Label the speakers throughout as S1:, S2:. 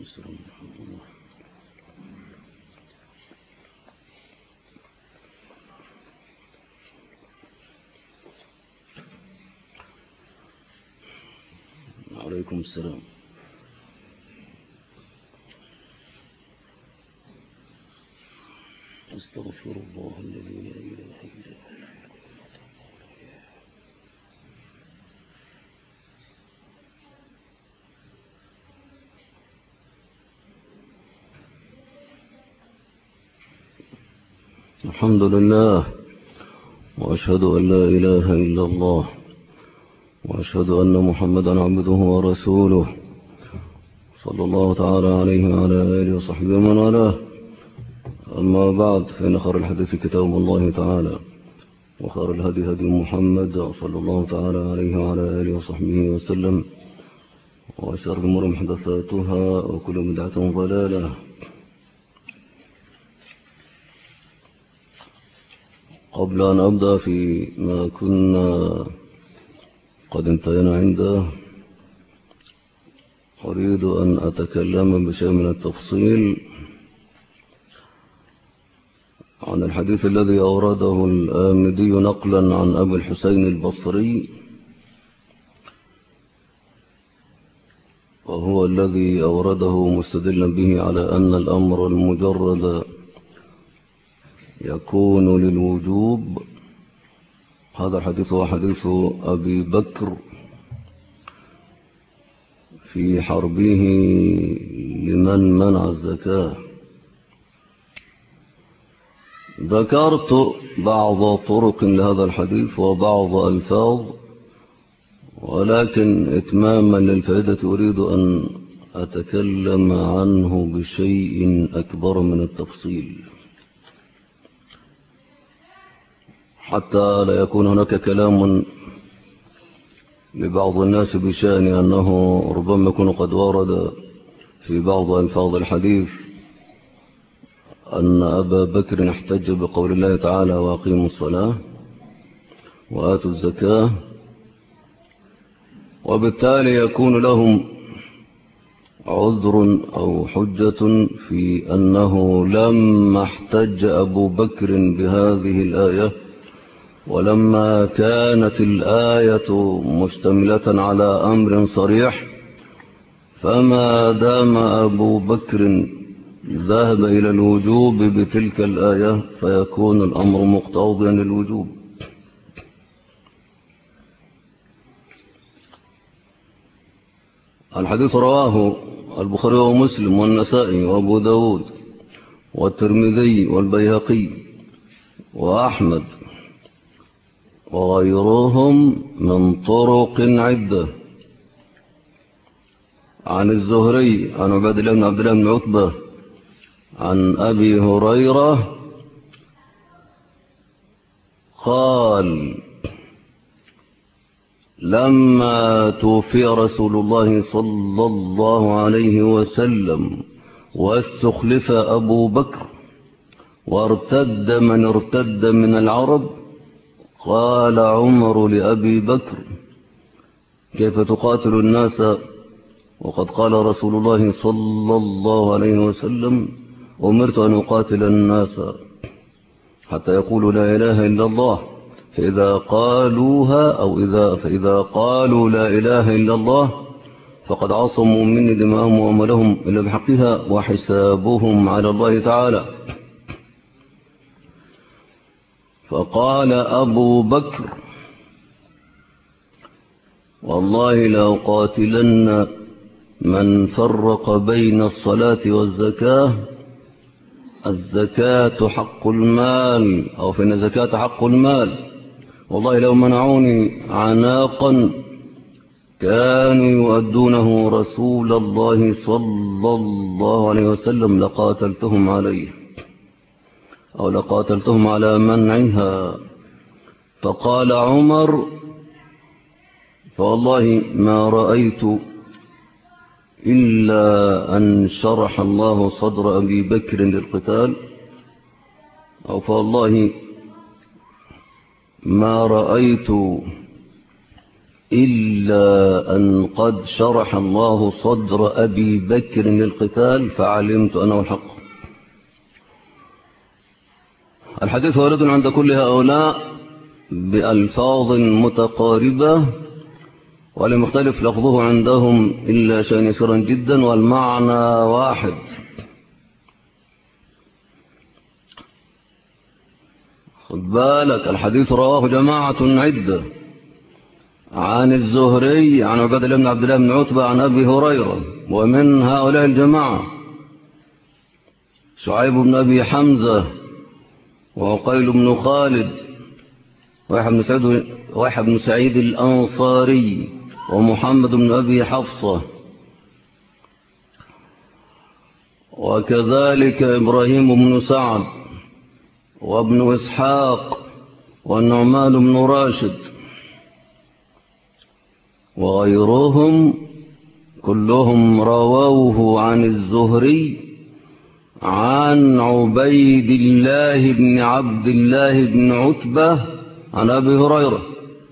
S1: السلام ورحمة الله. وعليكم السلام. استغفر الله الذي لا إله إلا هو. الحمد لله، وأشهد أن لا إله إلا الله، وأشهد أن محمدا عبده ورسوله، صلى الله تعالى عليه وعلى آله وصحبه ومن والاه. أما بعد، فإن خير الحديث كتاب الله تعالى، وخير الهدي هدي محمد صلى الله تعالى عليه وعلى آله وصحبه وسلم، وشر الأمور محدثاتها، وكل بدعة ضلالة. قبل أن أبدأ في ما كنا قد انتهينا عنده، أريد أن أتكلم بشيء من التفصيل عن الحديث الذي أورده الآمدي نقلا عن أبي الحسين البصري، وهو الذي أورده مستدلا به على أن الأمر المجرد يكون للوجوب. هذا الحديث هو حديث أبي بكر في حربه لمن منع الزكاة. ذكرت بعض طرق لهذا الحديث وبعض ألفاظ، ولكن إتماما للفائدة أريد أن أتكلم عنه بشيء أكبر من التفصيل، حتى لا يكون هناك كلام لبعض الناس بشأن أنه ربما يكون قد ورد في بعض ألفاظ الحديث أن أبا بكر احتج بقول الله تعالى: وأقيموا الصلاة وآتوا الزكاة، وبالتالي يكون لهم عذر أو حجة في أنه لما احتج أبو بكر بهذه الآية، ولما كانت الآية مشتملة على أمر صريح، فما دام أبو بكر ذهب إلى الوجوب بتلك الآية فيكون الأمر مقتضيا للوجوب. الحديث رواه البخاري ومسلم والنسائي وأبو داود والترمذي والبيهقي وأحمد وغيرهم من طرق عدة، عن الزهري عن عباد الله بن عبد الله بن عتبة عن أبي هريرة قال: لما توفي رسول الله صلى الله عليه وسلم واستخلف أبو بكر وارتد من ارتد من العرب، قال عمر لأبي بكر: كيف تقاتل الناس وقد قال رسول الله صلى الله عليه وسلم: أمرت أن أقاتل الناس حتى يقولوا لا إله إلا الله، فإذا قالوها فإذا قالوا لا إله إلا الله فقد عصموا مني دماءهم وأموالهم إلا بحقها وحسابهم على الله تعالى. فقال أبو بكر: والله لأقاتلن من فرق بين الصلاة والزكاة، الزكاة حق المال، أو فإن الزكاة حق المال، والله لو منعوني عناقا كانوا يؤدونه رسول الله صلى الله عليه وسلم لقاتلتهم عليه، أو لقاتلتهم على منعها. فقال عمر: فوالله ما رأيت إلا أن شرح الله صدر أبي بكر للقتال، أو فوالله ما رأيت إلا أن قد شرح الله صدر أبي بكر للقتال فعلمت أنه الحق. الحديث وارد عند كل هؤلاء بألفاظ متقاربة ولم يختلف لفظه عندهم إلا شيئا يسيرا جدا والمعنى واحد. خد بالك الحديث رواه جماعة عدة عن الزهري عن عباد الله بن عبد الله بن عتبة عن أبي هريرة، ومن هؤلاء الجماعة شعيب بن أبي حمزة وعقيل بن خالد ويحيى بن سعيد الأنصاري ومحمد بن أبي حفصة، وكذلك إبراهيم بن سعد وابن إسحاق والنعمان بن راشد وغيرهم كلهم رووه عن الزهري عن عبيد الله بن عبد الله بن عتبة عن أبي هريرة.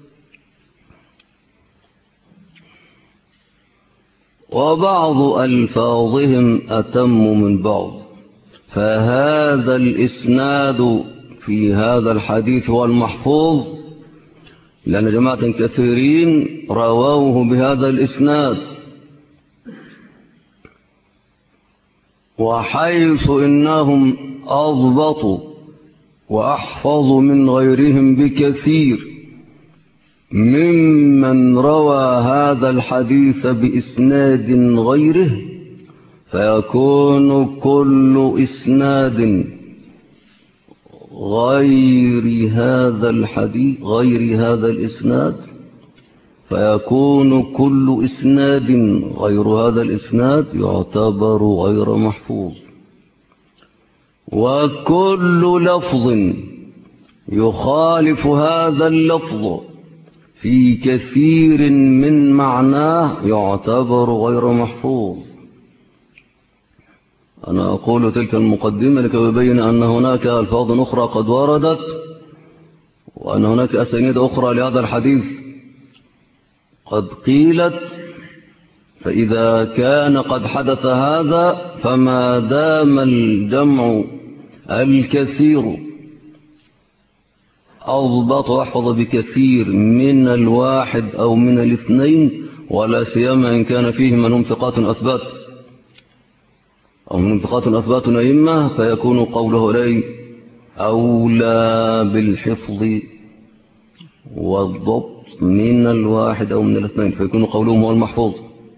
S1: وبعض ألفاظهم أتم من بعض، فهذا الإسناد في هذا الحديث هو المحفوظ، لأن جماعة كثيرين رووه بهذا الإسناد، وحيث إنهم أضبطوا وأحفظوا من غيرهم بكثير ممن روى هذا الحديث بإسناد غيره، فيكون كل إسناد غير هذا الحديث غير هذا الإسناد فيكون كل إسناد غير هذا الإسناد يعتبر غير محفوظ. وكل لفظ يخالف هذا اللفظ في كثير من معناه يعتبر غير محفوظ. أنا أقول تلك المقدمة لكي أبين أن هناك ألفاظ أخرى قد وردت، وأن هناك أسانيد أخرى لهذا الحديث قد قيلت، فإذا كان قد حدث هذا فما دام الجمع الكثير أضبط وأحفظ بكثير من الواحد أو من الاثنين، ولا سيما إن كان فيه منهم ثقات أثبات أو من ثقات أثبات أئمة، فيكون قوله لي أولى بالحفظ والضبط من الواحد أو من الاثنين، فيكون قولهم هو المحفوظ.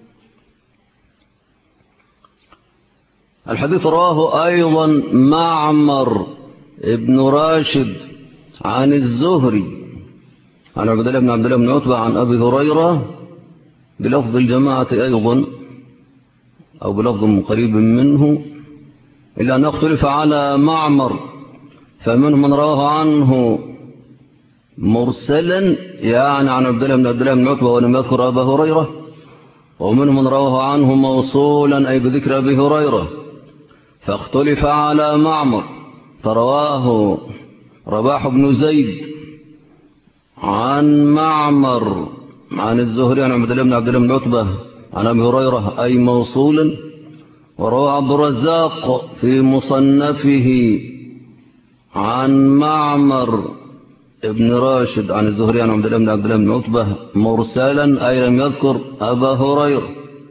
S1: الحديث رواه أيضا معمر ابن راشد عن الزهري عن عبد الله بن عبد الله بن عتبة عن أبي هريرة بلفظ الجماعة أيضا أو بلفظ قريب منه، إلا أن اختلف على معمر، فمنهم من رواه عنه مرسلا يعني عن عبد الله بن عتبة ولم يذكر أبا هريرة، ومنهم من رواه عنه موصولا أي بذكر أبي هريرة، فاختلف على معمر، فرواه رباح بن زيد عن معمر عن الزهري عن عبد الله بن عتبة عن أبي هريرة أي موصولا، وروى عبد الرزاق في مصنفه عن معمر ابن راشد عن الزهري عن عبد الله بن عتبة مرسلا أي لم يذكر أبا هريرة.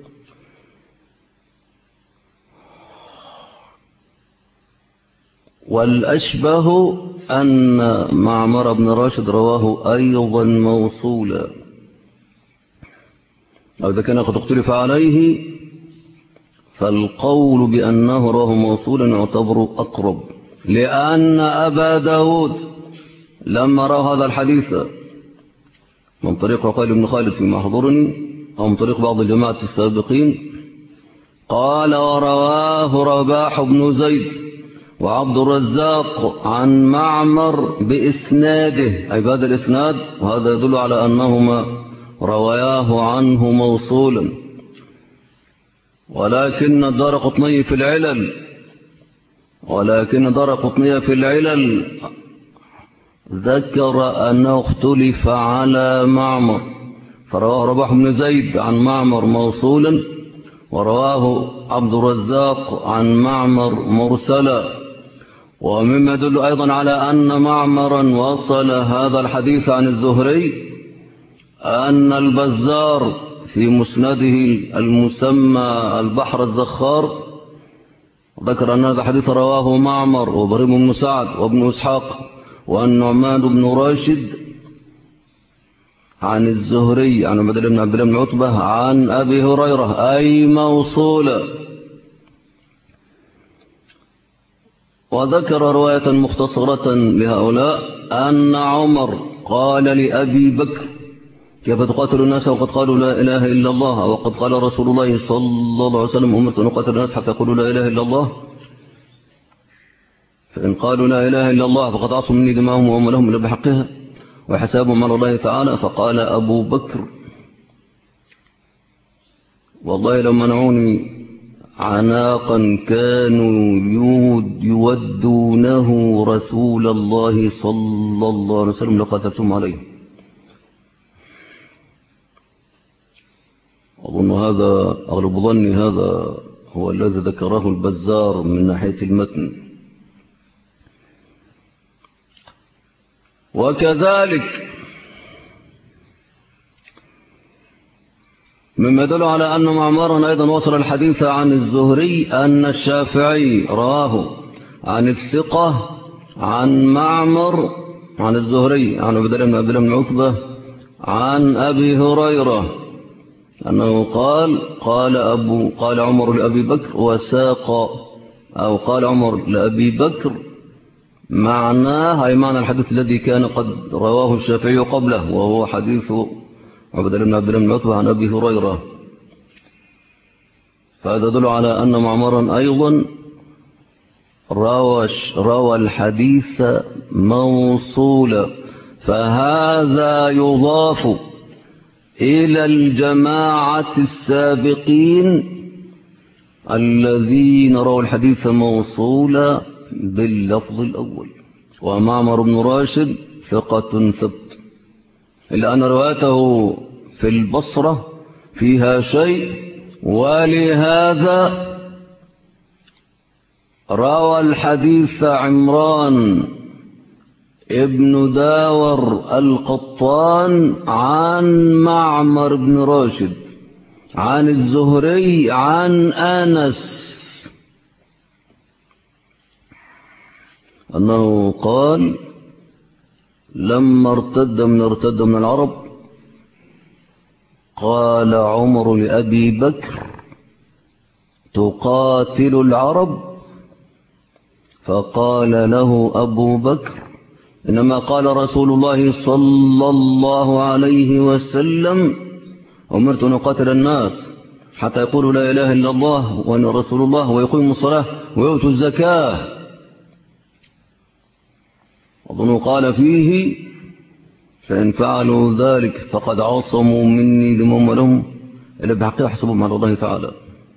S1: والأشبه أن معمر بن راشد رواه أيضا موصولا، أو إذا كان قد اختلف عليه فالقول بأنه رواه موصولا يعتبر أقرب، لأن أبا داود لما رأى هذا الحديث من طريق عقيل بن خالد فيما أحضرني أو من طريق بعض الجماعة السابقين قال ورواه رباح بن زيد وعبد الرزاق عن معمر بإسناده أي بهذا الإسناد، وهذا يدل على أنهما رواياه عنه موصولا. ولكن الدارقطني في العلل ذكر أنه اختلف على معمر، فرواه رباح بن زيد عن معمر موصولا، ورواه عبد الرزاق عن معمر مرسلا. ومما يدل أيضا على أن معمرا وصل هذا الحديث عن الزهري أن البزار في مسنده المسمى البحر الزخار ذكر أن هذا الحديث رواه معمر وإبراهيم بن سعد وابن إسحاق والنعمان بن راشد عن الزهري عن عبد الله بن عتبة عن أبي هريرة أي موصولا. وذكر رواية مختصرة لهؤلاء أن عمر قال لأبي بكر: كيف تقاتل الناس وقد قالوا لا إله إلا الله، وقد قال رسول الله صلى الله عليه وسلم: أمرت أن أقاتل الناس حتى يقولوا لا إله إلا الله، فإن قالوا لا إله إلا الله فقد عصوا مني دماءهم وأموالهم إلا بحقها وحسابهم على الله تعالى. فقال أبو بكر: والله لو منعوني عناقا كانوا يودونه رسول الله صلى الله عليه وسلم لقاتلتهم عليه. أظن هذا أغلب ظني هذا هو الذي ذكره البزار من ناحية المتن. وكذلك مما يدل على أن معمرا أيضا وصل الحديث عن الزهري أن الشافعي رواه عن الثقة عن معمر عن الزهري عن عبد الله بن عتبة عن أبي هريرة أنه قال عمر لأبي بكر وساق، أو قال عمر لأبي بكر معناه أي معنى الحديث الذي كان قد رواه الشافعي قبله، وهو حديث عبد الله بن عتبة عن أبي هريرة. فهذا يدل على أن معمرا أيضا روى الحديث موصولا، فهذا يضاف إلى الجماعة السابقين الذين رووا الحديث موصولا باللفظ الأول. ومعمر بن راشد ثقة ثبت، إلا أن روايته في البصرة فيها شيء، ولهذا روى الحديث عمران ابن داور القطان عن معمر بن راشد عن الزهري عن أنس أنه قال: لما ارتد من العرب قال عمر لأبي بكر: تقاتل العرب؟ فقال له أبو بكر: إنما قال رسول الله صلى الله عليه وسلم: أمرت أن أقاتل الناس حتى يقولوا لا إله إلا الله وأنا رسول الله ويقيموا الصلاة ويؤتوا الزكاة. أظن قال فيه: فإن فعلوا ذلك فقد عصموا مني دماءهم ولهم إلا بحقها حسبهم على الله تعالى.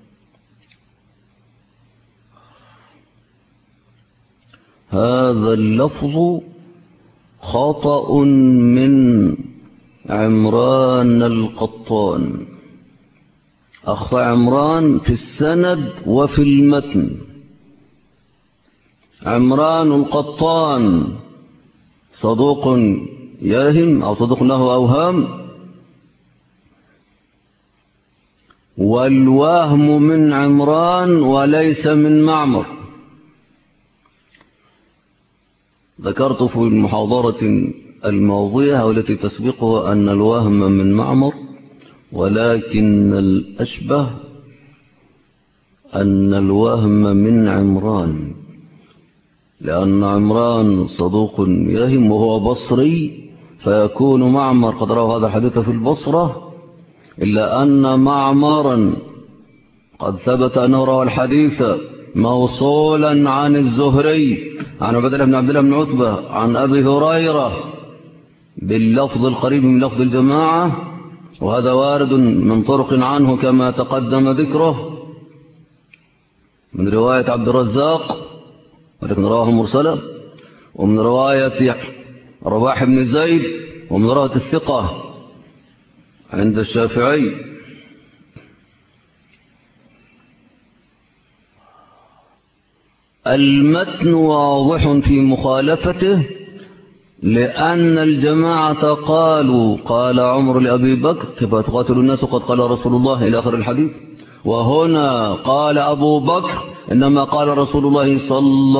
S1: هذا اللفظ خطأ من عمران القطان، أخطأ عمران في السند وفي المتن. عمران القطان صدوق يهم أو صدوق له أوهام، والوهم من عمران وليس من معمر. ذكرت في المحاضرة الماضية والتي تسبقها أن الوهم من معمر، ولكن الأشبه أن الوهم من عمران، لأن عمران صدوق يهم وهو بصري، فيكون معمر قد روى هذا الحديث في البصرة، إلا أن معمرا قد ثبت أنه روى الحديث موصولا عن الزهري عن عبد الله بن عتبة عن أبي هريرة باللفظ القريب من لفظ الجماعة، وهذا وارد من طرق عنه كما تقدم ذكره من رواية عبد الرزاق ولكن رواه مرسلا، ومن رواية رباح بن زيد، ومن رواية الثقة عند الشافعي. المتن واضح في مخالفته، لأن الجماعة قالوا قال عمر لأبي بكر كيف تقاتل الناس وقد قال رسول الله إلى آخر الحديث. وهنا قال أبو بكر إنما قال رسول الله صلى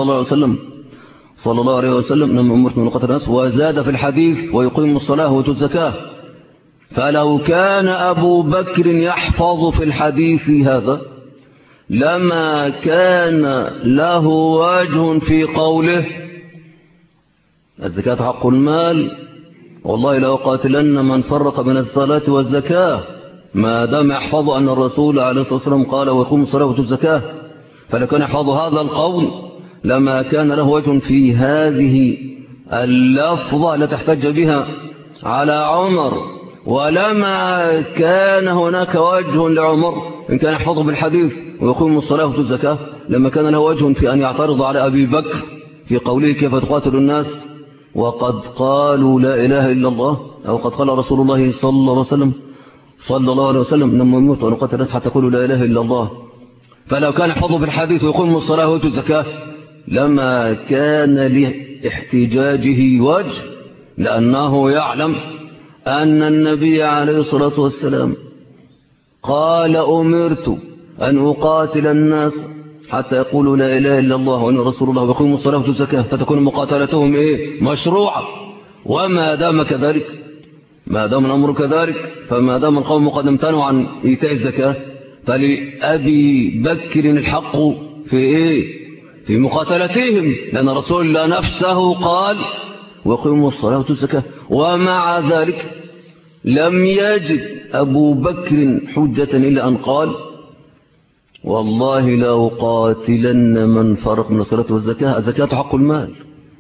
S1: الله عليه وسلم إنما أمرت من قتل الناس، وزاد في الحديث ويقيم الصلاة ويؤتي الزكاة. فلو كان أبو بكر يحفظ في الحديث هذا لما كان له وجه في قوله الزكاة حق المال، والله لو قاتلن من فرق بين الصلاة والزكاة، ما دام يحفظ أن الرسول عليه الصلاة والسلام قال ويقوم الصلاة ويؤتي الزكاة. فلو كان يحفظ هذا القول لما كان له وجه في هذه اللفظة لتحتج بها على عمر، ولما كان هناك وجه لعمر إن كان يحفظه بالحديث ويقوم الصلاة ويؤتي الزكاة، لما كان له وجه في أن يعترض على أبي بكر في قوله كيف تقاتل الناس وقد قالوا لا إله إلا الله، أو قد قال رسول الله صلى الله عليه وسلم إنما يموت أن قتل الناس حتى يقولوا لا إله إلا الله. فلو كان يحفظه بالحديث ويقوم الصلاة ويؤتي الزكاة لما كان لاحتجاجه وجه، لأنه يعلم أن النبي عليه الصلاة والسلام قال أمرت أن أقاتل الناس حتى يقولوا لا إله إلا الله وأن رسول الله ويقيموا الصلاة ويؤتوا الزكاة، فتكون مقاتلتهم مشروعة. وما دام كذلك، ما دام الأمر كذلك، فما دام القوم قد امتنعوا عن إيتاء الزكاة فلأبي بكر الحق في مقاتلتهم، لأن رسول الله نفسه قال ويقيموا الصلاة ويؤتوا الزكاة. ومع ذلك لم يجد أبو بكر حجة إلا أن قال والله لا أقاتلن من فرق من الصلاة والزكاة، الزكاة حق المال.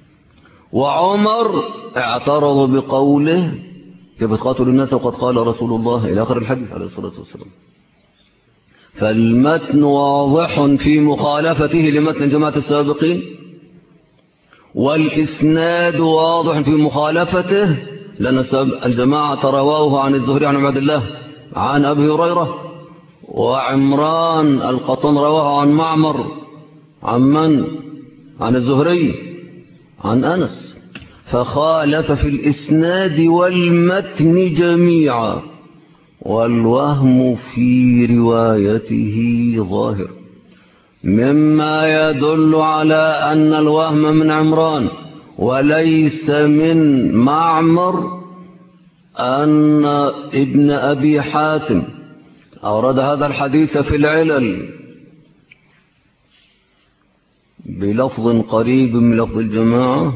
S1: وعمر اعترض بقوله كيف تقاتل الناس وقد قال رسول الله إلى آخر الحديث عليه الصلاة والسلام. فالمتن واضح في مخالفته لمتن جماعة السابقين، والإسناد واضح في مخالفته، لأن الجماعة رواه عن الزهري عن عبد الله عن أبي هريرة، وعمران القطان رواه عن معمر عن الزهري عن أنس، فخالف في الإسناد والمتن جميعا، والوهم في روايته ظاهر، مما يدل على أن الوهم من عمران وليس من معمر. أن ابن أبي حاتم أورد هذا الحديث في العلل بلفظ قريب من لفظ الجماعة،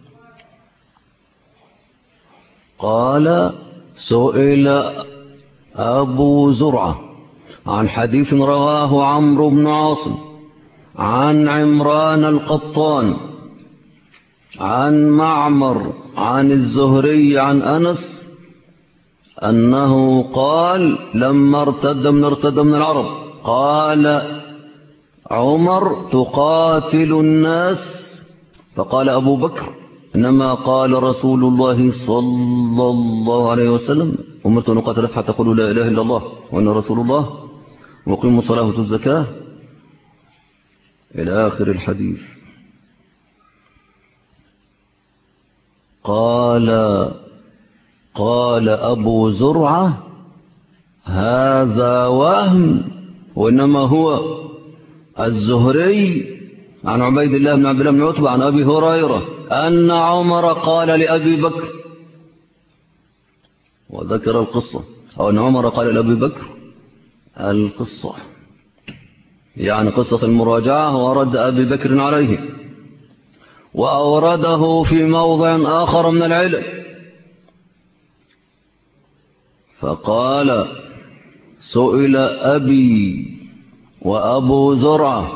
S1: قال سئل أبو زرعة عن حديث رواه عمرو بن عاصم عن عمران القطان عن معمر عن الزهري عن أنس أنه قال لما ارتد من العرب قال عمر تقاتل الناس، فقال أبو بكر إنما قال رسول الله صلى الله عليه وسلم أمرت أن أقاتل حتى تقولوا لا إله إلا الله وأن رسول الله وقيموا الصلاة وآتوا الزكاة إلى آخر الحديث. قال أبو زرعة هذا وهم، وإنما هو الزهري عن عبيد الله بن عبد الله بن عتبة عن أبي هريرة أن عمر قال لأبي بكر، وذكر القصة، أو أن عمر قال لأبي بكر القصة، يعني قصة المراجعة، ورد أبي بكر عليه، وأورده في موضع آخر من العلم، فقال سئل أبي وأبو زرعة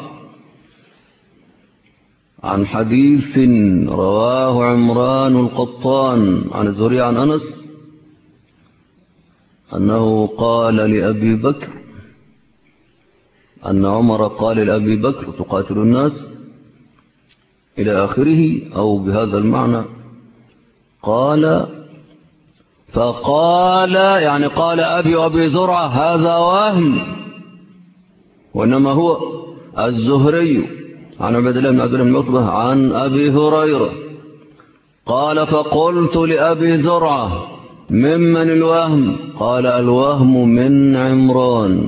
S1: عن حديث رواه عمران القطان عن الزهري عن أنس أنه قال لأبي بكر أن عمر قال لأبي بكر تقاتل الناس إلى آخره، أو بهذا المعنى. قال فقال يعني قال أبي وأبي زرعة هذا وهم، وإنما هو الزهري عن عبد الله بن عتبة عن أبي هريرة. قال فقلت لأبي زرعة ممن الوهم؟ قال الوهم من عمران.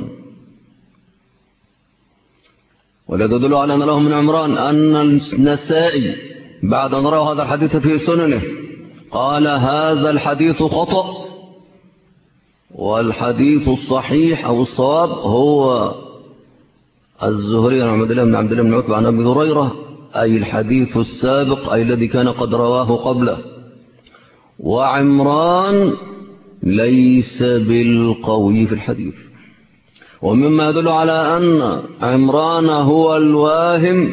S1: ولا تدل على أن له من عمران أن النسائي بعد أن رأى هذا الحديث في سننه قال هذا الحديث خطأ، والحديث الصحيح أو الصواب هو الزهري عن عبد الله بن عتبة عن أبي هريرة، أي الحديث السابق أي الذي كان قد رواه قبله. وعمران ليس بالقوي في الحديث. ومما يدل على أن عمران هو الواهم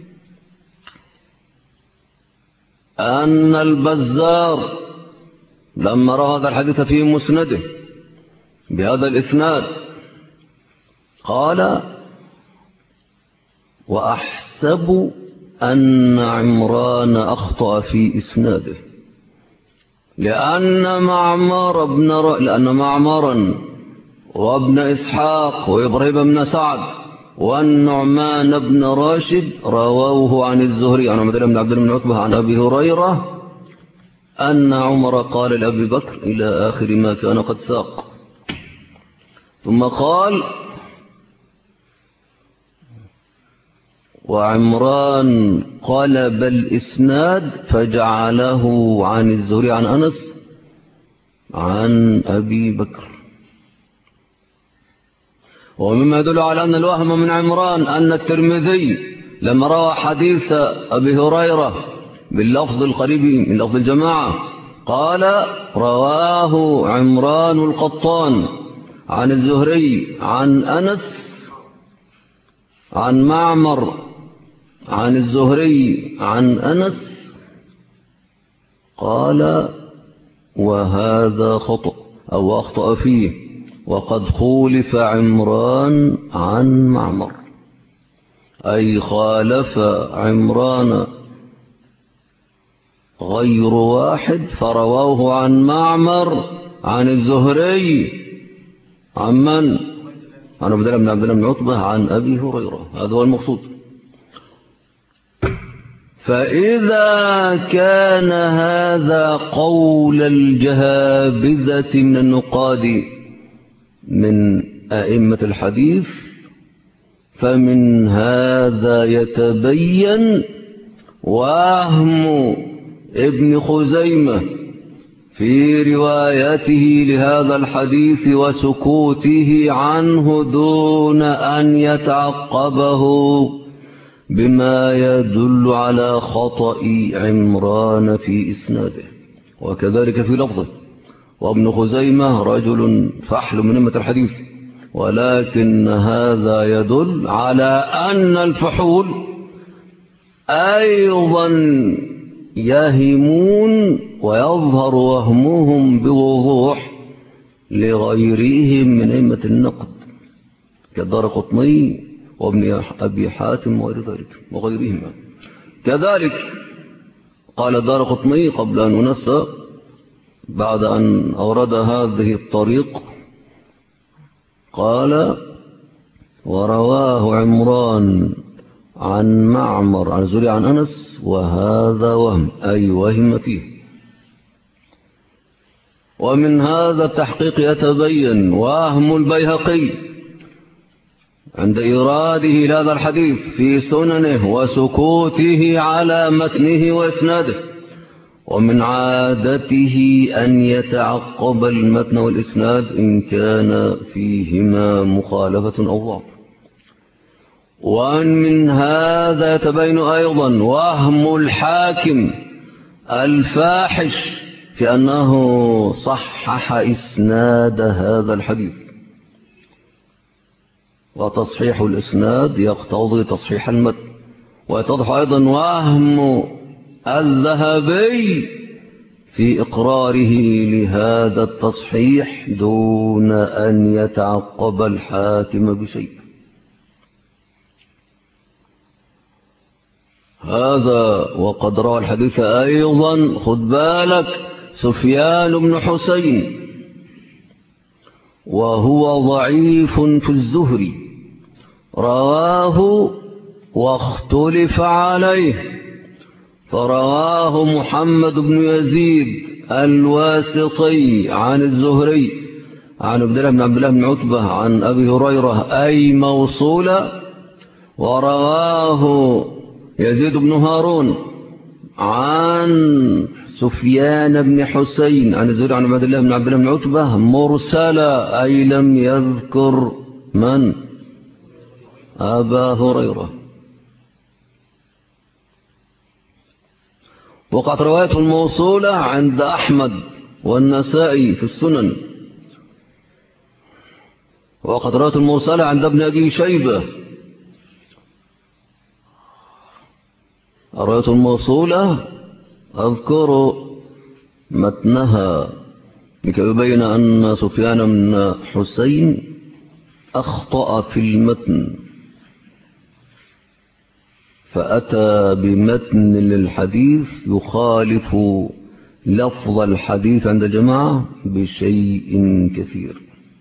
S1: أن البزار لما روى هذا الحديث في مسنده بهذا الإسناد قال وأحسب أن عمران أخطأ في إسناده، لأن معمرا وابن إسحاق وإبراهيم بن سعد والنعمان بن راشد رووه عن الزهري عن عبد الله بن عتبة عن أبي هريرة أن عمر قال لأبي بكر إلى آخر ما كان قد ساق. ثم قال وعمران قلب الإسناد فجعله عن الزهري عن أنس عن أبي بكر. ومما يدل على أن الوهم من عمران أن الترمذي لما روى حديث أبي هريرة باللفظ القريب من لفظ الجماعة قال رواه عمران القطان عن الزهري عن أنس عن معمر عن الزهري عن أنس قال وهذا خطأ أو أخطأ فيه، وقد خولف عمران عن معمر، أي خالف عمران غير واحد فرواه عن معمر عن الزهري عن من؟ عن عبد الله بن عتبة عن أبي هريرة. هذا هو المقصود. فإذا كان هذا قول الجهابذة من النقاد من أئمة الحديث، فمن هذا يتبين وهم ابن خزيمة في روايته لهذا الحديث وسكوته عنه دون أن يتعقبه بما يدل على خطأ عمران في إسناده. وكذلك في لفظه وابن خزيمة رجل فحل من أئمة الحديث، ولكن هذا يدل على أن الفحول أيضا يهمون ويظهر وهمهم بوضوح لغيرهم من أئمة النقد كالدارقطني وابن أبي حاتم وغير ذلك وغيرهم. كذلك قال الدارقطني قبل أن ننسى بعد أن أورد هذه الطريق قال ورواه عمران عن معمر عن الزهري عن أنس وهذا وهم، أي وهم فيه. ومن هذا التحقيق يتبين وهم البيهقي عند إيراده لهذا الحديث في سننه وسكوته على متنه وإسناده. ومن عادته أن يتعقب المتن والإسناد إن كان فيهما مخالفة أو ضعف. ومن هذا يتبين أيضا وهم الحاكم الفاحش في أنه صحح إسناد هذا الحديث، وتصحيح الإسناد يقتضي تصحيح المتن. ويتضح أيضا وهم الذهبي في إقراره لهذا التصحيح دون أن يتعقب الحاكم بشيء. هذا وقد روى الحديث أيضا خذ بالك سفيان بن حسين وهو ضعيف في الزهري، رواه واختلف عليه، فرواه محمد بن يزيد الواسطي عن الزهري عن عبد الله بن عتبة عن أبي هريرة أي موصولا، ورواه يزيد بن هارون عن سفيان بن حسين عن الزهري عن عبد الله بن عتبة مرسلا أي لم يذكر من؟ أبا هريرة. وقعت رواية الموصولة عند أحمد والنسائي في السنن، وقد رواية الموصولة عند ابن أبي شيبة. رواية الموصولة أذكر متنها لكي يبين أن سفيان بن حسين أخطأ في المتن، فأتى بمتن للحديث يخالف لفظ الحديث عند الجماعة بشيء كثير.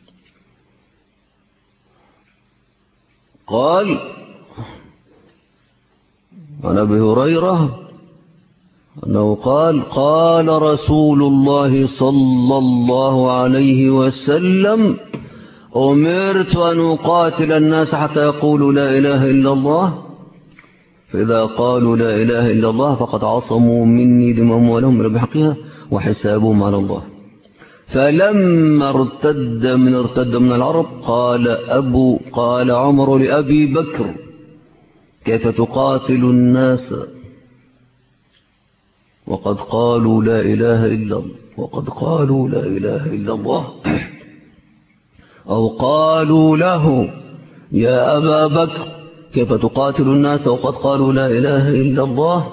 S1: قال عن أبي هريرة أنه قال رسول الله صلى الله عليه وسلم أمرت أن أقاتل الناس حتى يقولوا لا إله إلا الله، فإذا قالوا لا إله إلا الله فقد عصموا مني دماءهم ولهم بحقها وحسابهم على الله. فلما ارتد من العرب قال عمر لأبي بكر كيف تقاتل الناس وقد قالوا لا إله إلا الله أو قالوا له يا أبا بكر كيف تقاتل الناس وقد قالوا لا إله إلا الله؟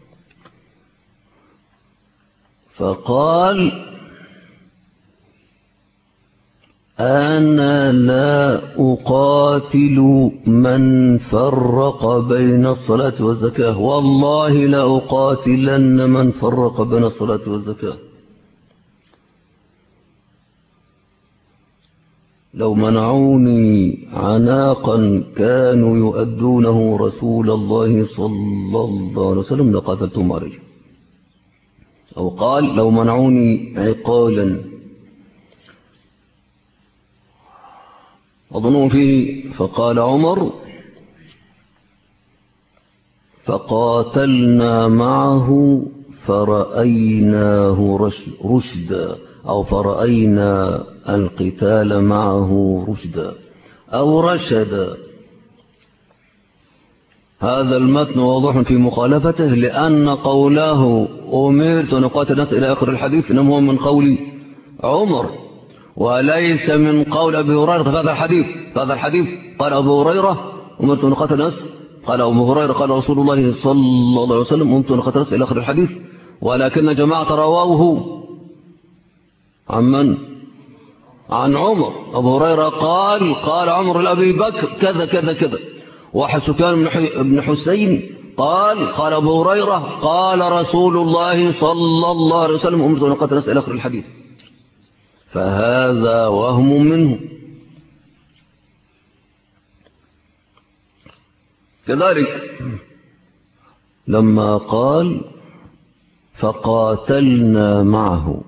S1: فقال أنا لا أقاتل من فرق بين الصلاة والزكاة، والله لا أقاتلن من فرق بين الصلاة والزكاة. لو منعوني عناقا كانوا يؤدونه رسول الله صلى الله عليه وسلم لقاتلتهم عليه، أو قال لو منعوني عقالا أظنهم فيه. فقال عمر فقاتلنا معه فرأيناه رشدا، أو فرأينا القتال معه رشدا أو رشدا. هذا المتن واضح في مخالفته، لأن قوله أمرت أن أقاتل الناس إلى آخر الحديث إنما هو من قول عمر وليس من قول أبي هريرة في هذا الحديث. قال أبو هريرة أمرت أن أقاتل الناس، قال أبو هريرة قال رسول الله صلى الله عليه وسلم أمرت أن أقاتل الناس إلى آخر الحديث، ولكن جماعة رواه عن من؟ عن عمر. أبو هريرة قال عمر لأبي بكر كذا كذا كذا، وسفيان بن حسين قال أبو هريرة قال رسول الله صلى الله عليه وسلم أمرت أن أقاتل الناس إلى آخر الحديث، فهذا وهم منه. كذلك لما قال فقاتلنا معه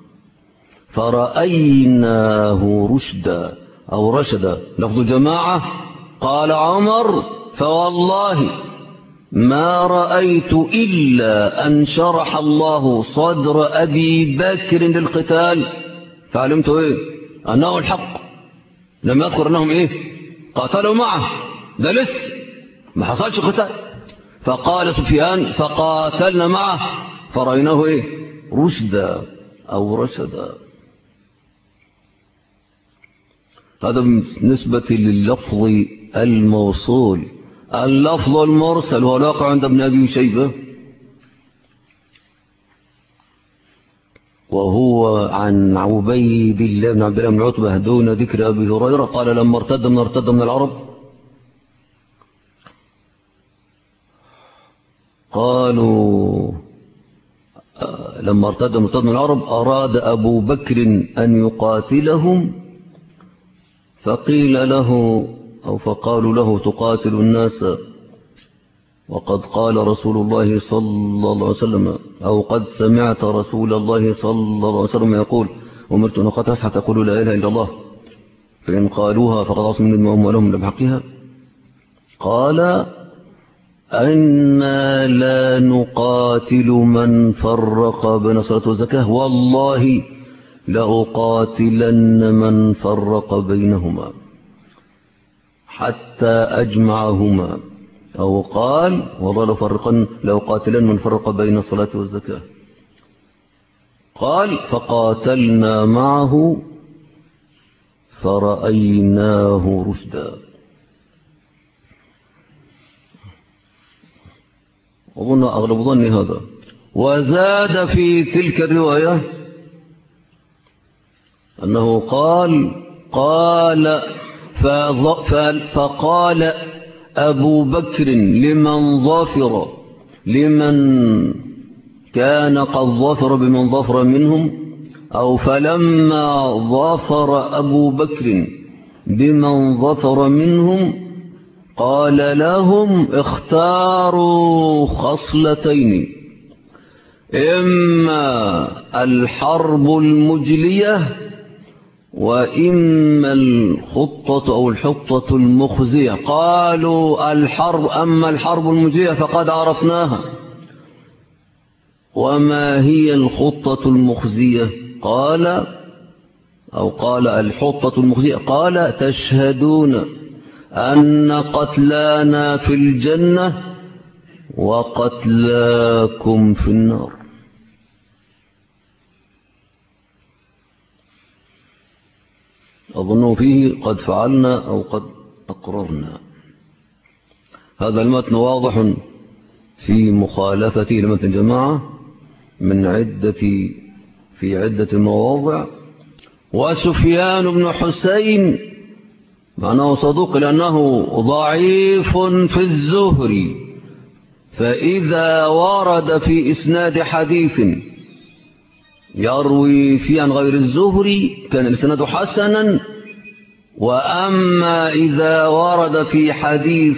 S1: فرأيناه رشدا أو رشدا لفظ جماعة، قال عمر فوالله ما رأيت إلا أن شرح الله صدر أبي بكر للقتال، فعلمت أنه الحق. لم يذكر أنهم قاتلوا معه، ده لسه ما حصلش قتال. فقال سفيان فقاتلنا معه فرأيناه رشدا أو رشدا. هذا بالنسبة لللفظ الموصول. اللفظ المرسل هو الواقع عند ابن أبي شيبة، وهو عن عبيد الله بن عبد الله بن عتبة دون ذكر أبي هريرة. قال لما ارتد من العرب قالوا لما ارتد مرتد من العرب أراد أبو بكر أن يقاتلهم، فقيل له أو فقالوا له تقاتل الناس وقد قال رسول الله صلى الله عليه وسلم، أو قد سمعت رسول الله صلى الله عليه وسلم يقول أمرت أن أقاتل حتى تقولوا لا إله إلا الله، فإن قالوها فقد عصوا منهم أموالهم بحقها. قال أنا لا نقاتل من فرق بين الصلاة والزكاة، والله لأقاتلن من فرق بينهما حتى أجمعهما، أو قال والله لأقاتلن من فرق بين الصلاة والزكاة. قال فقاتلنا معه فرأيناه رشدا. أظن أغلب ظني هذا. وزاد في تلك الرواية أنه فقال أبو بكر لمن كان قد ظفر بمن ظفر منهم، أو فلما ظفر أبو بكر بمن ظفر منهم قال لهم اختاروا خصلتين، إما الحرب المجلية وإما الخطة أو الحطة المخزية. قالوا أما الحرب المجلية فقد عرفناها، وما هي الخطة المخزية؟ قال الحطة المخزية، قال تشهدون أن قتلانا في الجنة وقتلاكم في النار. أظن فيه قد فعلنا أو قد أقررنا. هذا المتن واضح في مخالفته لمتن الجماعة في عدة مواضع. وسفيان بن حسين معناه صدوق لأنه ضعيف في الزهري، فإذا ورد في إسناد حديث يروي فيه عن غير الزهري كان الإسناد حسنا، وأما إذا ورد في حديث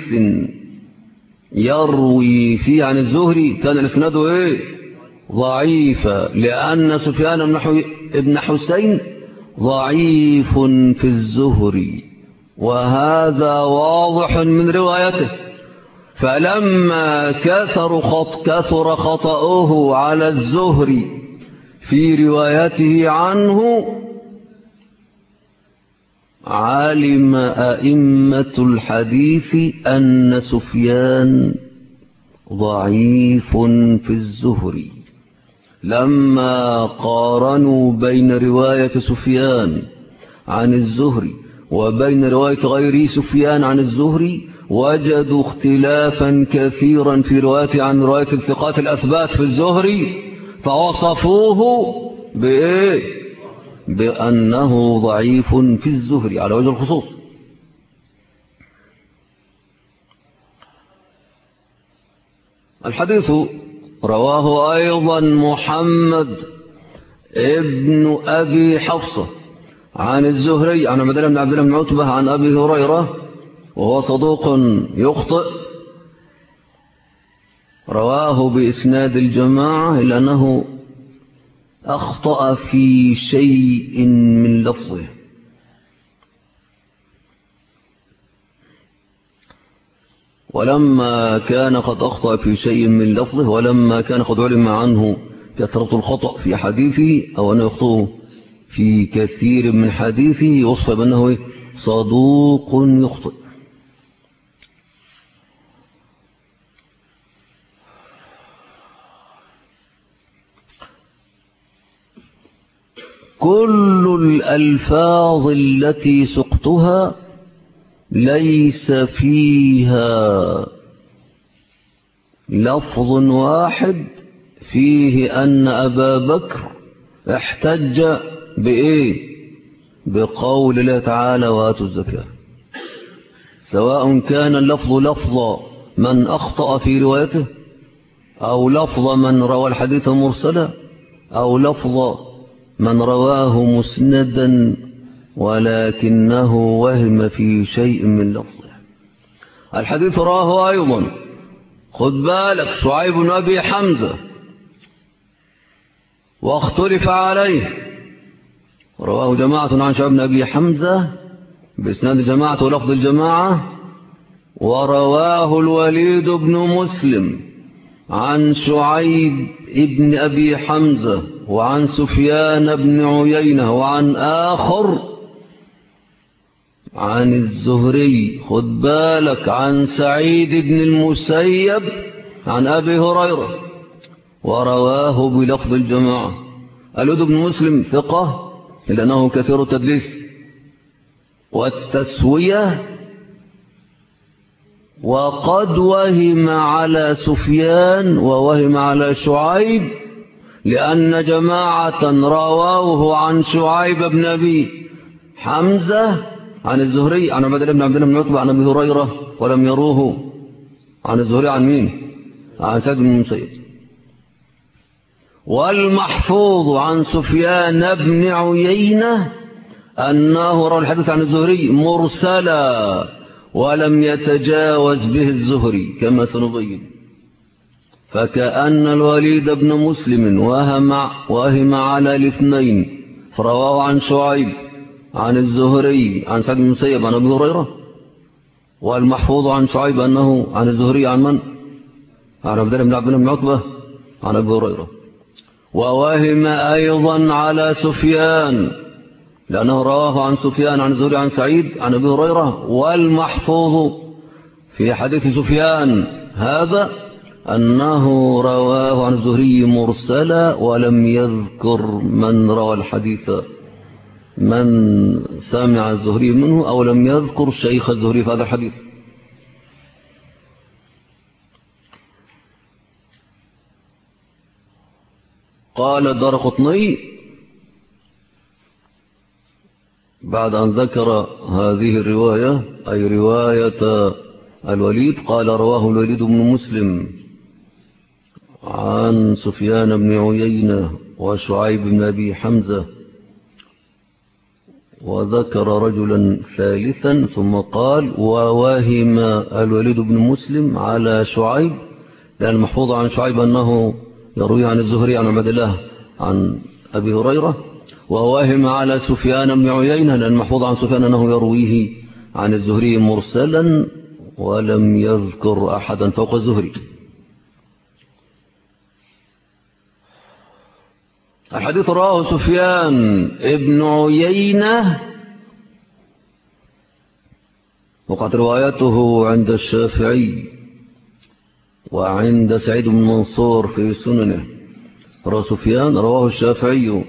S1: يروي فيه عن الزهري كان الإسناد ضعيفا، لأن سفيان بن حسين ضعيف في الزهري، وهذا واضح من روايته. فلما كثر خطأه على الزهري في روايته عنه علم أئمة الحديث أن سفيان ضعيف في الزهري، لما قارنوا بين رواية سفيان عن الزهري وبين رواية غير سفيان عن الزهري وجدوا اختلافا كثيرا في روايته عن رواية الثقات الأثبات في الزهري، فوصفوه بأنه ضعيف في الزهري على وجه الخصوص. الحديث رواه أيضا محمد ابن أبي حفصة عن الزهري عن عبد الله بن عبد الله بن عتبة عن أبي هريرة، وهو صدوق يخطئ، رواه بإسناد الجماعة إلا أنه أخطأ في شيء من لفظه. ولما كان قد أخطأ في شيء من لفظه، ولما كان قد علم عنه كثرة الخطأ في حديثه أو أنه يخطئ في كثير من حديثه، وصف بأنه صدوق يخطئ. كل الألفاظ التي سقتها ليس فيها لفظ واحد فيه أن أبا بكر احتج بقول الله تعالى وآتوا الزكاة، سواء كان اللفظ لفظ من أخطأ في روايته أو لفظ من روى الحديث مرسلا أو لفظ من رواه مسندا ولكنه وهم في شيء من لفظه. الحديث رواه أيضا، خد بالك، شعيب بن أبي حمزة واختلف عليه، رواه جماعة عن شعيب بن أبي حمزة بإسناد جماعة ولفظ الجماعة، ورواه الوليد بن مسلم عن شعيب بن أبي حمزة وعن سفيان بن عيينة وعن آخر عن الزهري، خد بالك، عن سعيد بن المسيب عن أبي هريرة، ورواه بلفظ الجماعة. الوليد بن مسلم ثقة لأنه كثير التدليس والتسوية، وقد وهم على سفيان ووهم على شعيب، لأن جماعة رواه عن شعيب بن أبي حمزة عن الزهري عن عبد الله بن عتبة عن أبي هريرة، ولم يروه عن الزهري عن مين؟ عن سعيد بن المسيب. والمحفوظ عن سفيان بن عيينة أنه روى الحديث عن الزهري مرسلا ولم يتجاوز به الزهري كما سنبين. فكأن الوليد بن مسلم وهم على الاثنين، فرواه عن شعيب عن الزهري عن سعيد بن المسيب عن أبي هريرة، والمحفوظ عن شعيب أنه عن الزهري عن من؟ عن عبد الله بن عتبة عن أبي هريرة. ووهم أيضا على سفيان لأنه رواه عن سفيان عن الزهري عن سعيد عن أبي هريرة، والمحفوظ في حديث سفيان هذا أنه رواه عن الزهري مرسلا ولم يذكر من روى الحديث من سمع الزهري منه، أو لم يذكر شيخ الزهري في هذا الحديث. قال الدارقطني بعد أن ذكر هذه الرواية، أي رواية الوليد، قال رواه الوليد بن مسلم عن سفيان بن عيينة وشعيب بن أبي حمزة، وذكر رجلا ثالثا ثم قال ووهم الوليد بن مسلم على شعيب، لأن المحفوظ عن شعيب أنه يروي عن الزهري عن عبد الله عن أبي هريرة، ووهم على سفيان بن عيينة لأن المحفوظ عن سفيان أنه يرويه عن الزهري مرسلا ولم يذكر أحدا فوق الزهري. الحديث رواه سفيان بن عيينة، وقد روايته عند الشافعي وعند سعيد بن منصور في سننه. رواه سفيان، رواه الشافعي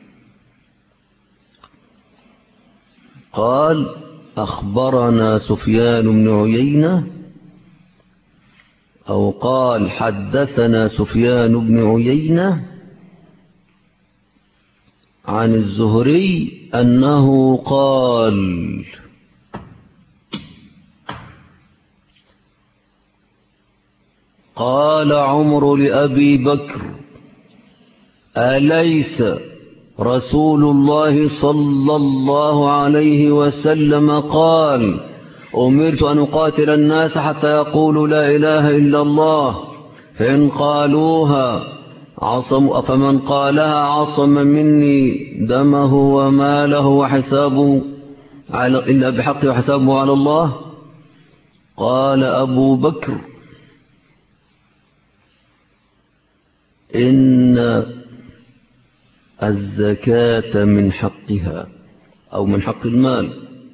S1: قال أخبرنا سفيان بن عيينة، أو قال حدثنا سفيان بن عيينة عن الزهري أنه قال قال عمر لأبي بكر أليس رسول الله صلى الله عليه وسلم قال أمرت أن أقاتل الناس حتى يقولوا لا إله إلا الله فإن قالوها عصموا، فمن قالها عصم مني دمه وماله وحسابه إلا بحقه وحسابه على الله. قال أبو بكر إن الزكاة من حقها، أو من حق المال،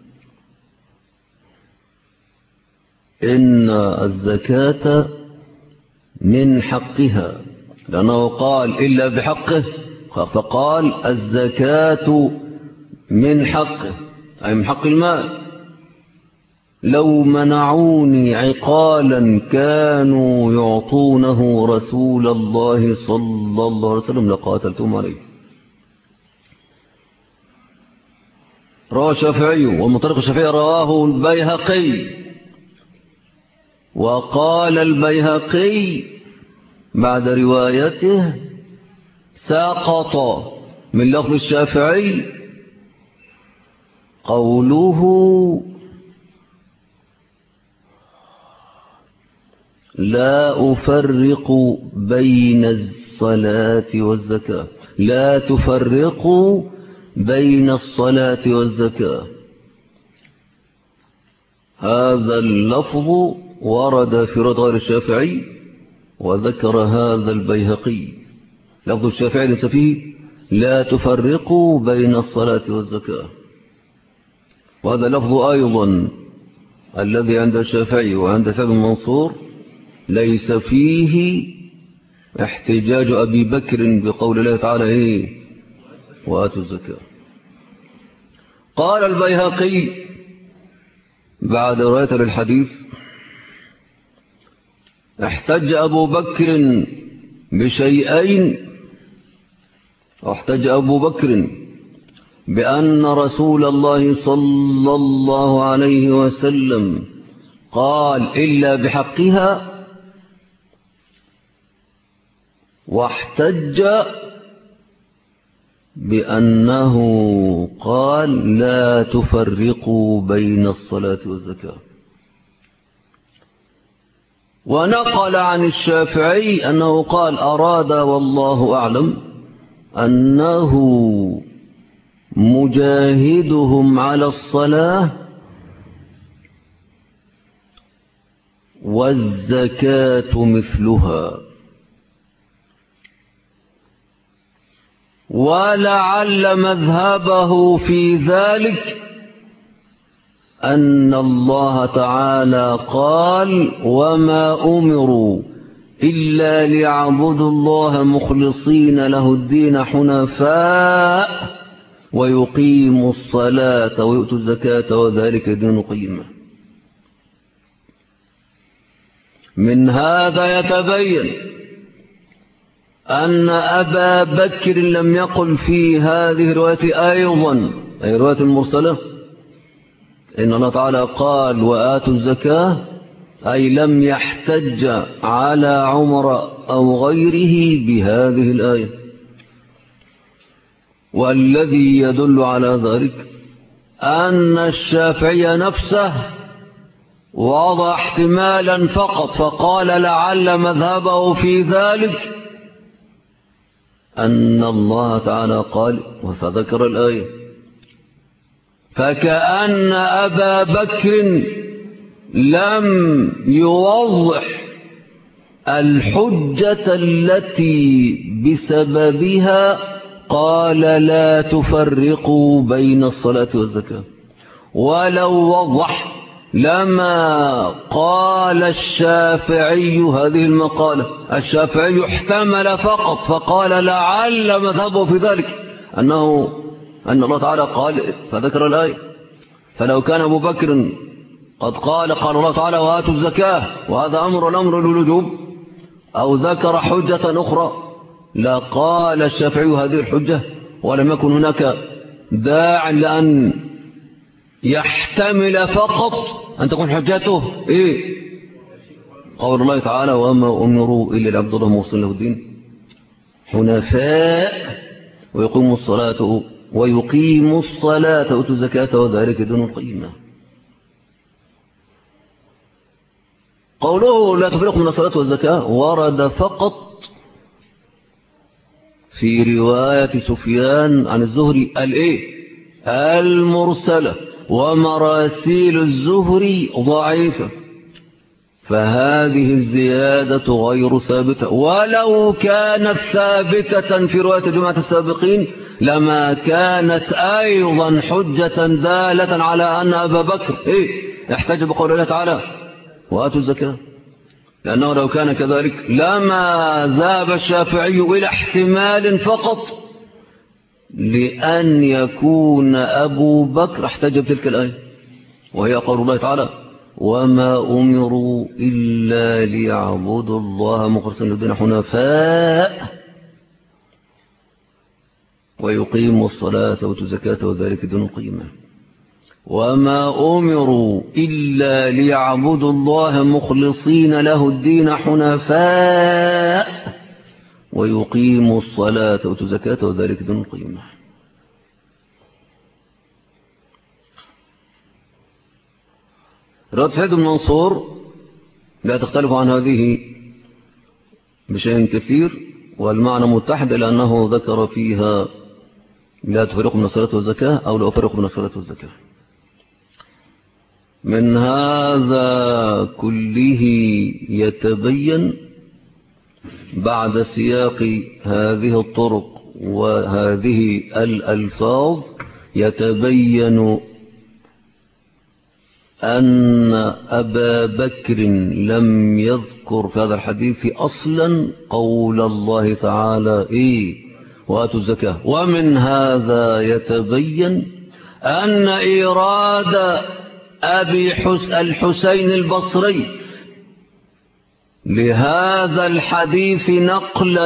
S1: إن الزكاة من حقها، لأنه قال إلا بحقه، فقال الزكاة من حقه أي من حق المال. لو منعوني عقالا كانوا يعطونه رسول الله صلى الله عليه وسلم لقاتلتهم عليه. رواه الشافعي، ومن طريق الشافعي رواه البيهقي، وقال البيهقي بعد روايته سقط من لفظ الشافعي قوله لا أفرق بين الصلاة والزكاة، لا تفرقوا بين الصلاة والزكاة. هذا اللفظ ورد في رد غير الشافعي، وذكر هذا البيهقي. لفظ الشافعي ليس فيه لا تفرقوا بين الصلاة والزكاة، وهذا لفظ أيضا الذي عند الشافعي وعند سعد المنصور ليس فيه احتجاج أبي بكر بقول الله تعالى إيه وآتوا الزكاة. قال البيهقي بعد رواية للحديث: احتج أبو بكر بشيئين، احتج أبو بكر بأن رسول الله صلى الله عليه وسلم قال إلا بحقها، واحتج بأنه قال لا تفرقوا بين الصلاة والزكاة. ونقل عن الشافعي أنه قال أراد والله أعلم أنه مجاهدهم على الصلاة والزكاة مثلها، ولعل مذهبه في ذلك أن الله تعالى قال وما أمروا إلا ليعبدوا الله مخلصين له الدين حنفاء ويقيموا الصلاة ويؤتوا الزكاة وذلك دين قيمة. من هذا يتبين أن أبا بكر لم يقل في هذه الرواية أيضا، أي رواية المرسلة، إن الله تعالى قال وآتوا الزكاة، أي لم يحتج على عمر أو غيره بهذه الآية. والذي يدل على ذلك أن الشافعي نفسه وضع احتمالا فقط فقال لعل مذهبه في ذلك أن الله تعالى قال فذكر الآية، فكأن أبا بكر لم يوضح الحجة التي بسببها قال لا تفرقوا بين الصلاة والزكاة، ولو وضح لما قال الشافعي هذه المقالة. الشافعي احتمل فقط فقال لعل مذهبه في ذلك أن الله تعالى قال فذكر الآية. فلو كان أبو بكر قد قال الله تعالى وآتوا الزكاة وهذا الأمر للوجوب، أو ذكر حجة أخرى، لقال الشافعي هذه الحجة، ولم يكن هناك داع لأن يحتمل فقط أن تكون حجته إيه؟ قول الله تعالى وما أمروا إلا ليعبدوا الله مخلصين له الدين حنفاء ويقيموا الصلاة ويؤتوا الزكاة وذلك دين القيمة. قوله لا تفرق من الصلاة والزكاة ورد فقط في رواية سفيان عن الزهري المرسلة، ومراسيل الزهري ضعيفة، فهذه الزيادة غير ثابتة. ولو كانت ثابتة في رواية جماعة السابقين لما كانت أيضا حجة دالة على أن أبا بكر احتج بقول الله تعالى وآتوا الزكاة، لأنه لو كان كذلك لما ذهب الشافعي إلى احتمال فقط لأن يكون أبو بكر احتج بتلك الآية، وهي قول الله تعالى وما أمروا إلا ليعبدوا الله مخلصين له الدين حنفاء ويقيموا الصلاة ويؤتوا الزكاة وذلك دين القيمة. وما أمروا إلا ليعبدوا الله مخلصين له الدين حنفاء ويقيموا الصلاة ويؤتوا الزكاة وذلك دون القيمة. رواية سعيد بن منصور لا تختلف عن هذه بشيء كثير، والمعنى متحد، إلى أنه ذكر فيها لا تفرق من الصلاة والزكاة أو لا أفرق من الصلاة والزكاة. من هذا كله يتبين بعد سياق هذه الطرق وهذه الألفاظ يتبين أن أبا بكر لم يذكر في هذا الحديث أصلا قول الله تعالى وآتوا الزكاة. ومن هذا يتبين أن إيراد أبي الحسين البصري لهذا الحديث نقلا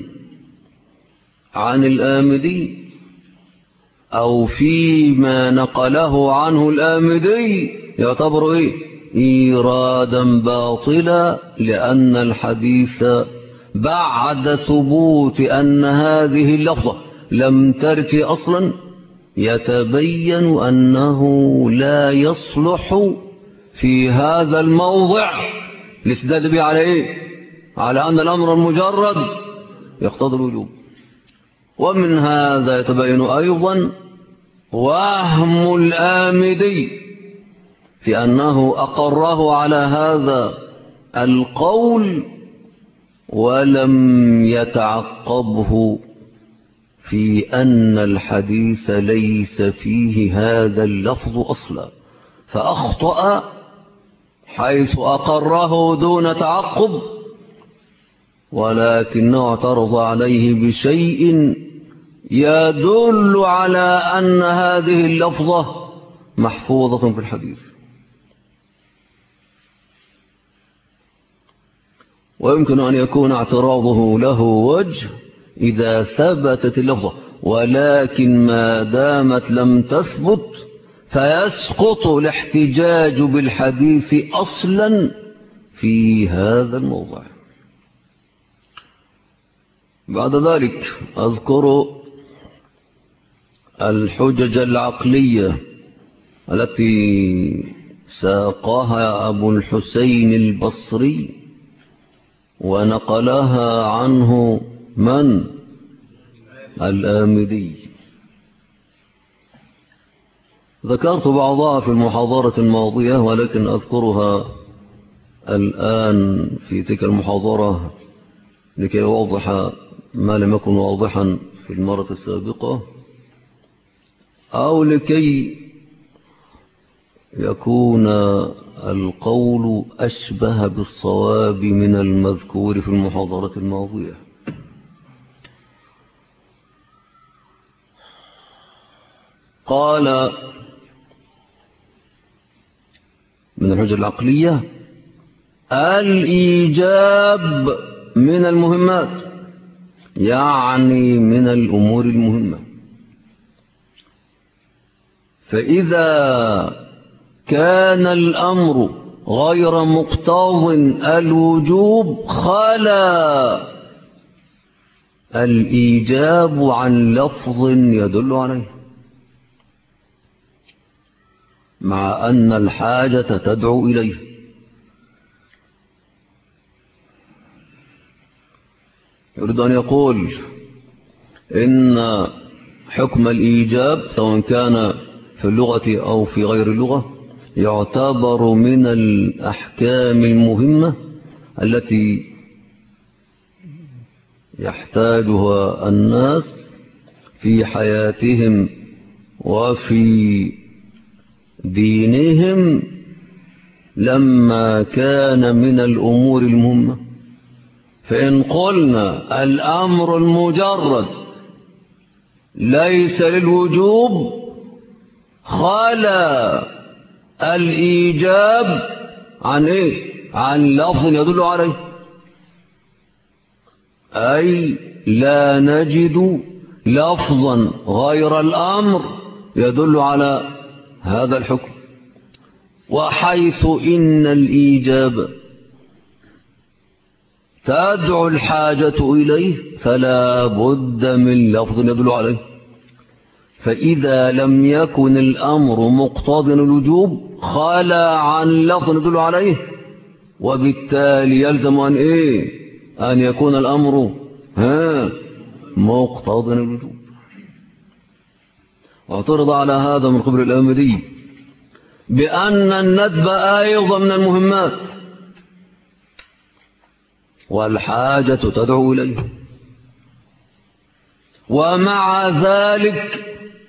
S1: عن الآمدي أو فيما نقله عنه الآمدي يعتبر إيرادا باطلا، لأن الحديث بعد ثبوت أن هذه اللفظة لم ترد أصلا يتبين أنه لا يصلح في هذا الموضع الاستدلال به على على أن الأمر المجرد يقتضي الوجوب. ومن هذا يتبين أيضا وهم الآمدي في أنه أقره على هذا القول ولم يتعقبه في أن الحديث ليس فيه هذا اللفظ أصلا، فأخطأ حيث أقره دون تعقب، ولكنه اعترض عليه بشيء يدل على أن هذه اللفظة محفوظة في الحديث. ويمكن أن يكون اعتراضه له وجه إذا ثبتت اللفظة، ولكن ما دامت لم تثبت فيسقط الاحتجاج بالحديث أصلا في هذا الموضع. بعد ذلك أذكر الحجج العقلية التي ساقها أبو الحسين البصري ونقلها عنه من؟ الآمدي. ذكرت بعضها في المحاضرة الماضية، ولكن أذكرها الآن في تلك المحاضرة لكي يوضح ما لم يكن واضحا في المرة السابقة، أو لكي يكون القول أشبه بالصواب من المذكور في المحاضرة الماضية. قال من الحجة العقلية الإيجاب من المهمات، يعني من الأمور المهمة، فإذا كان الأمر غير مقتض الوجوب خلا الإيجاب عن لفظ يدل عليه، مع أن الحاجة تدعو إليه. يريد أن يقول إن حكم الإيجاب سواء كان في اللغة أو في غير اللغة يعتبر من الأحكام المهمة التي يحتاجها الناس في حياتهم وفي دينهم، لما كان من الأمور المهمة. فإن قلنا الأمر المجرد ليس للوجوب خلا الإيجاب عن عن لفظ يدل عليه، أي لا نجد لفظا غير الأمر يدل على هذا الحكم. وحيث إن الإيجاب تدعو الحاجة إليه فلا بد من لفظ يدل عليه. فإذا لم يكن الأمر مقتضى الوجوب خلا عن لفظ يدل عليه، وبالتالي يلزم أن أن يكون الأمر مقتضى الوجوب. واعترض على هذا من قبل الآمدي بأن الندب أيضا من المهمات والحاجة تدعو إليه، ومع ذلك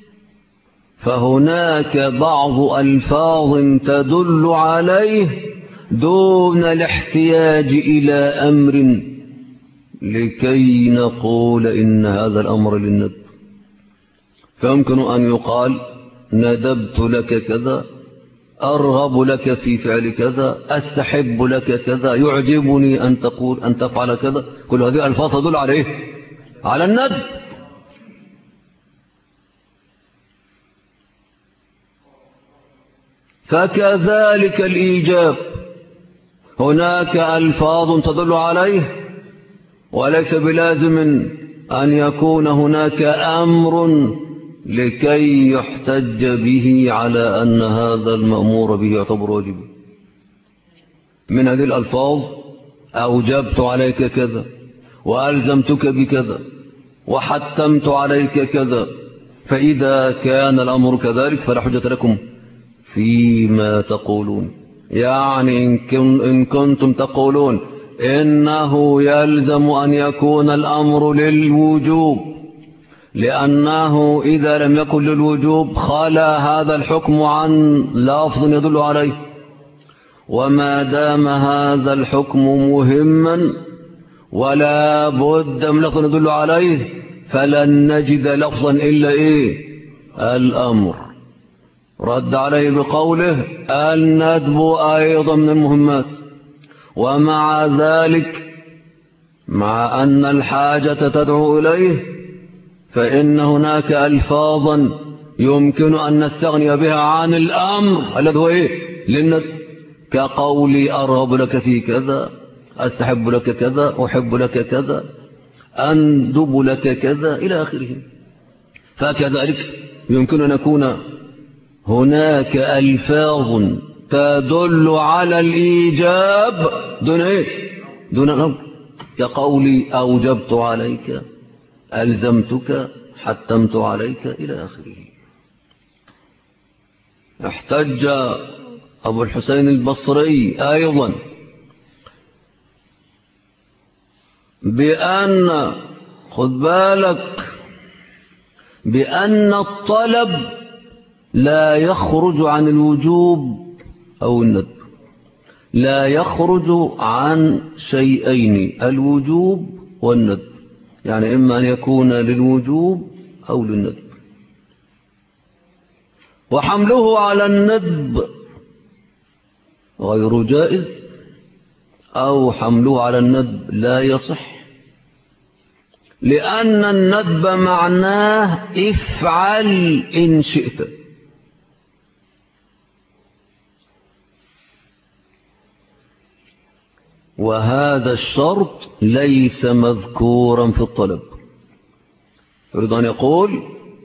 S1: فهناك بعض ألفاظ تدل عليه دون الاحتياج إلى أمر لكي نقول إن هذا الأمر للندب. فيمكن أن يقال ندبت لك كذا، أرغب لك في فعل كذا، أستحب لك كذا، يعجبني أن تقول أن تفعل كذا. كل هذه الألفاظ تدل على على الندب. فكذلك الإيجاب هناك ألفاظ تدل عليه، وليس بلازم أن يكون هناك أمر لكي يحتج به على أن هذا المأمور به يعتبر واجبا. من هذه الألفاظ أوجبت عليك كذا، وألزمتك بكذا، وحتمت عليك كذا. فإذا كان الأمر كذلك فلا حجة لكم فيما تقولون. يعني إن كنتم تقولون إنه يلزم أن يكون الأمر للوجوب، لأنه إذا لم يكن للوجوب خلا هذا الحكم عن لفظ يدل عليه، وما دام هذا الحكم مهما ولا بد من لفظ يدل عليه فلن نجد لفظا إلا الأمر. رد عليه بقوله الندب أيضا من المهمات، ومع ذلك مع أن الحاجة تدعو إليه فإن هناك ألفاظا يمكن أن نستغني بها عن الأمر الذي هو للندب، كقولي أرغب لك في كذا، أستحب لك كذا، أحب لك كذا، أندب لك كذا إلى آخره. فكذلك يمكن أن يكون هناك ألفاظ تدل على الإيجاب دون دون الأمر، كقولي أوجبت عليك، ألزمتك، حتمت عليك إلى آخره. احتج أبو الحسين البصري أيضا بأن خذ بالك بأن الطلب لا يخرج عن الوجوب أو الندب، لا يخرج عن شيئين الوجوب والندب، يعني إما أن يكون للوجوب أو للندب. وحمله على الندب غير جائز، أو حمله على الندب لا يصح، لأن الندب معناه افعل إن شئت، وهذا الشرط ليس مذكورا في الطلب. يريد أن يقول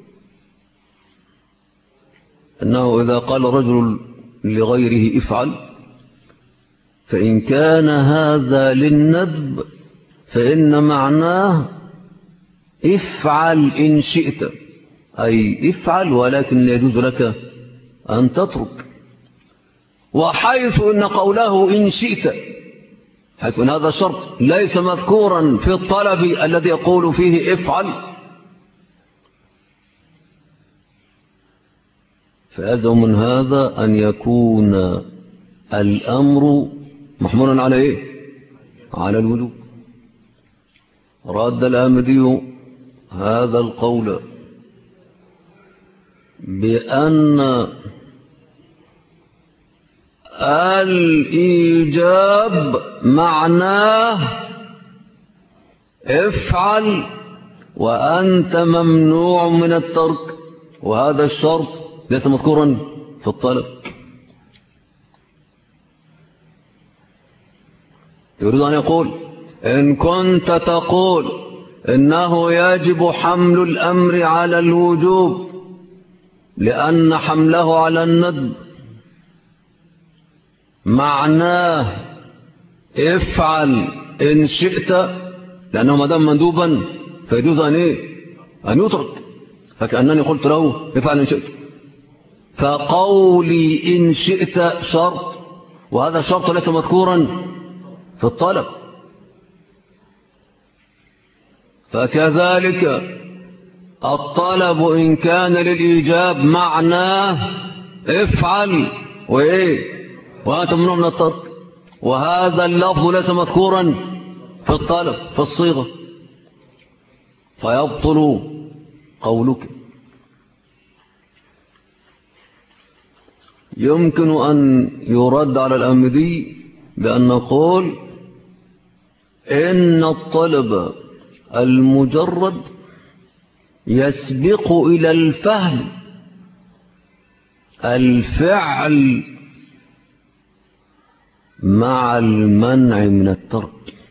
S1: أنه إذا قال رجل لغيره افعل، فإن كان هذا للندب فإن معناه افعل إن شئت، أي افعل ولكن لا يجوز لك أن تترك. وحيث إن قوله إن شئت، حيث إن هذا الشرط ليس مذكورا في الطلب الذي يقول فيه افعل، فيلزم من هذا أن يكون الأمر محمولا على على الوجوب. رد الآمدي هذا القول بأن الإيجاب معناه افعل وأنت ممنوع من الترك، وهذا الشرط ليس مذكورا في الطلب. يريد أن يقول إن كنت تقول إنه يجب حمل الأمر على الوجوب لأن حمله على الندب معناه افعل إن شئت، لأنه ما دام مندوبا فيجوز أن يترك، فكأنني قلت له افعل إن شئت. فقولي إن شئت شرط، وهذا الشرط ليس مذكورا في الطلب. فكذلك الطلب إن كان للإيجاب معناه افعل وأنت ممنوع من الترك، وهذا اللفظ ليس مذكورا في الطلب في الصيغة، فيبطل قولك. يمكن أن يرد على الآمدي بأن نقول إن الطلب المجرد يسبق إلى الفهم الفعل مع المنع من الترك،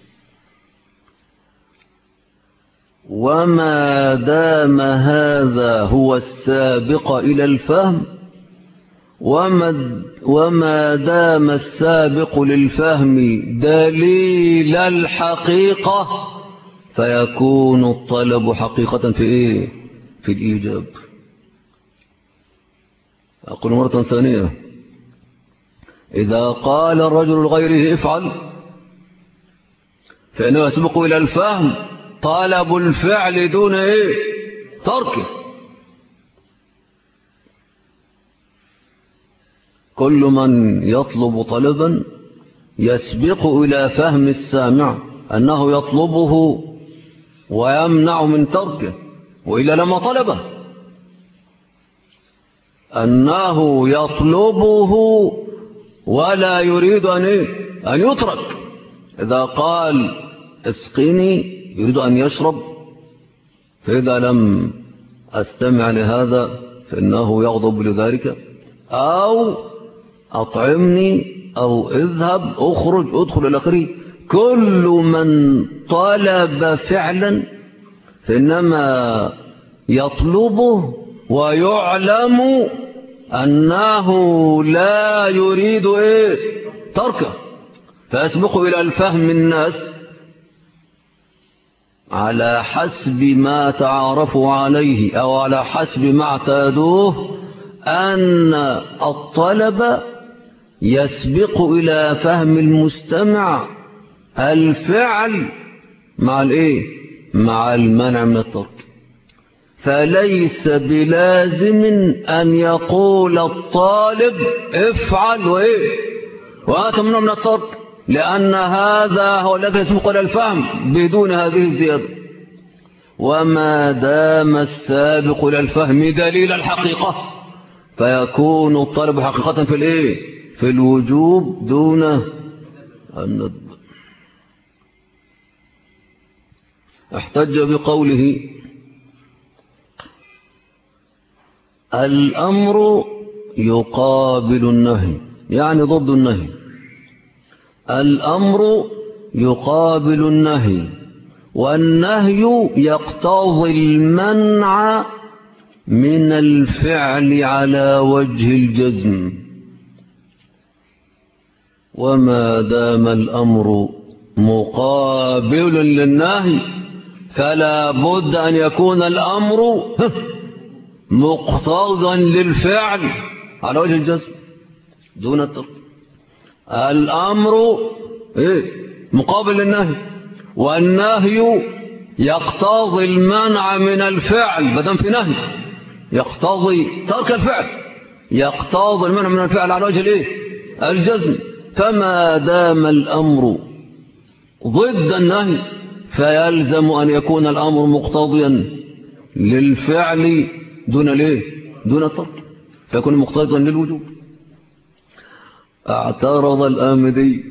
S1: وما دام هذا هو السابق إلى الفهم وما دام السابق للفهم دليل الحقيقة فيكون الطلب حقيقة في الإيجاب. أقول مرة ثانية: إذا قال الرجل لغيره افعل فإنه يسبق إلى الفهم طلب الفعل دون تركه. كل من يطلب طلبا يسبق إلى فهم السامع أنه يطلبه ويمنع من تركه، وإلا لما طلبه، أنه يطلبه ولا يريد أن يترك. إذا قال اسقني يريد أن يشرب، فإذا لم أستمع لهذا فإنه يغضب لذلك، أو أطعمني أو اذهب أخرج أدخل إلى آخره. كل من طلب فعلا فإنما يطلبه ويعلم أنه لا يريد تركه، فيسبق إلى الفهم الناس على حسب ما تعارفوا عليه أو على حسب ما اعتادوه، أن الطلب يسبق إلى فهم المستمع الفعل مع المنع من الترك. فليس بلازم أن يقول الطالب افعل وأنت ممنوع من الترك، لأن هذا هو الذي يسبق إلى الفهم بدون هذه الزيادة. وما دام السابق إلى الفهم دليل الحقيقة فيكون الطالب حقيقة في الوجوب دون الندب. احتج بقوله الأمر يقابل النهي، يعني ضد النهي. الأمر يقابل النهي، والنهي يقتضي المنع من الفعل على وجه الجزم. وما دام الأمر مقابل للنهي فلا بد أن يكون الأمر مقتضا للفعل على وجه الجزم دون الترك. الأمر مقابل للنهي، والنهي يقتضي المنع من الفعل، بدل في نهي يقتضي ترك الفعل، يقتضي المنع من الفعل على وجه الجزم. فما دام الأمر ضد النهي فيلزم أن يكون الأمر مقتضيا للفعل دون الترك، فيكون مقتضيا للوجوب. اعترض الآمدي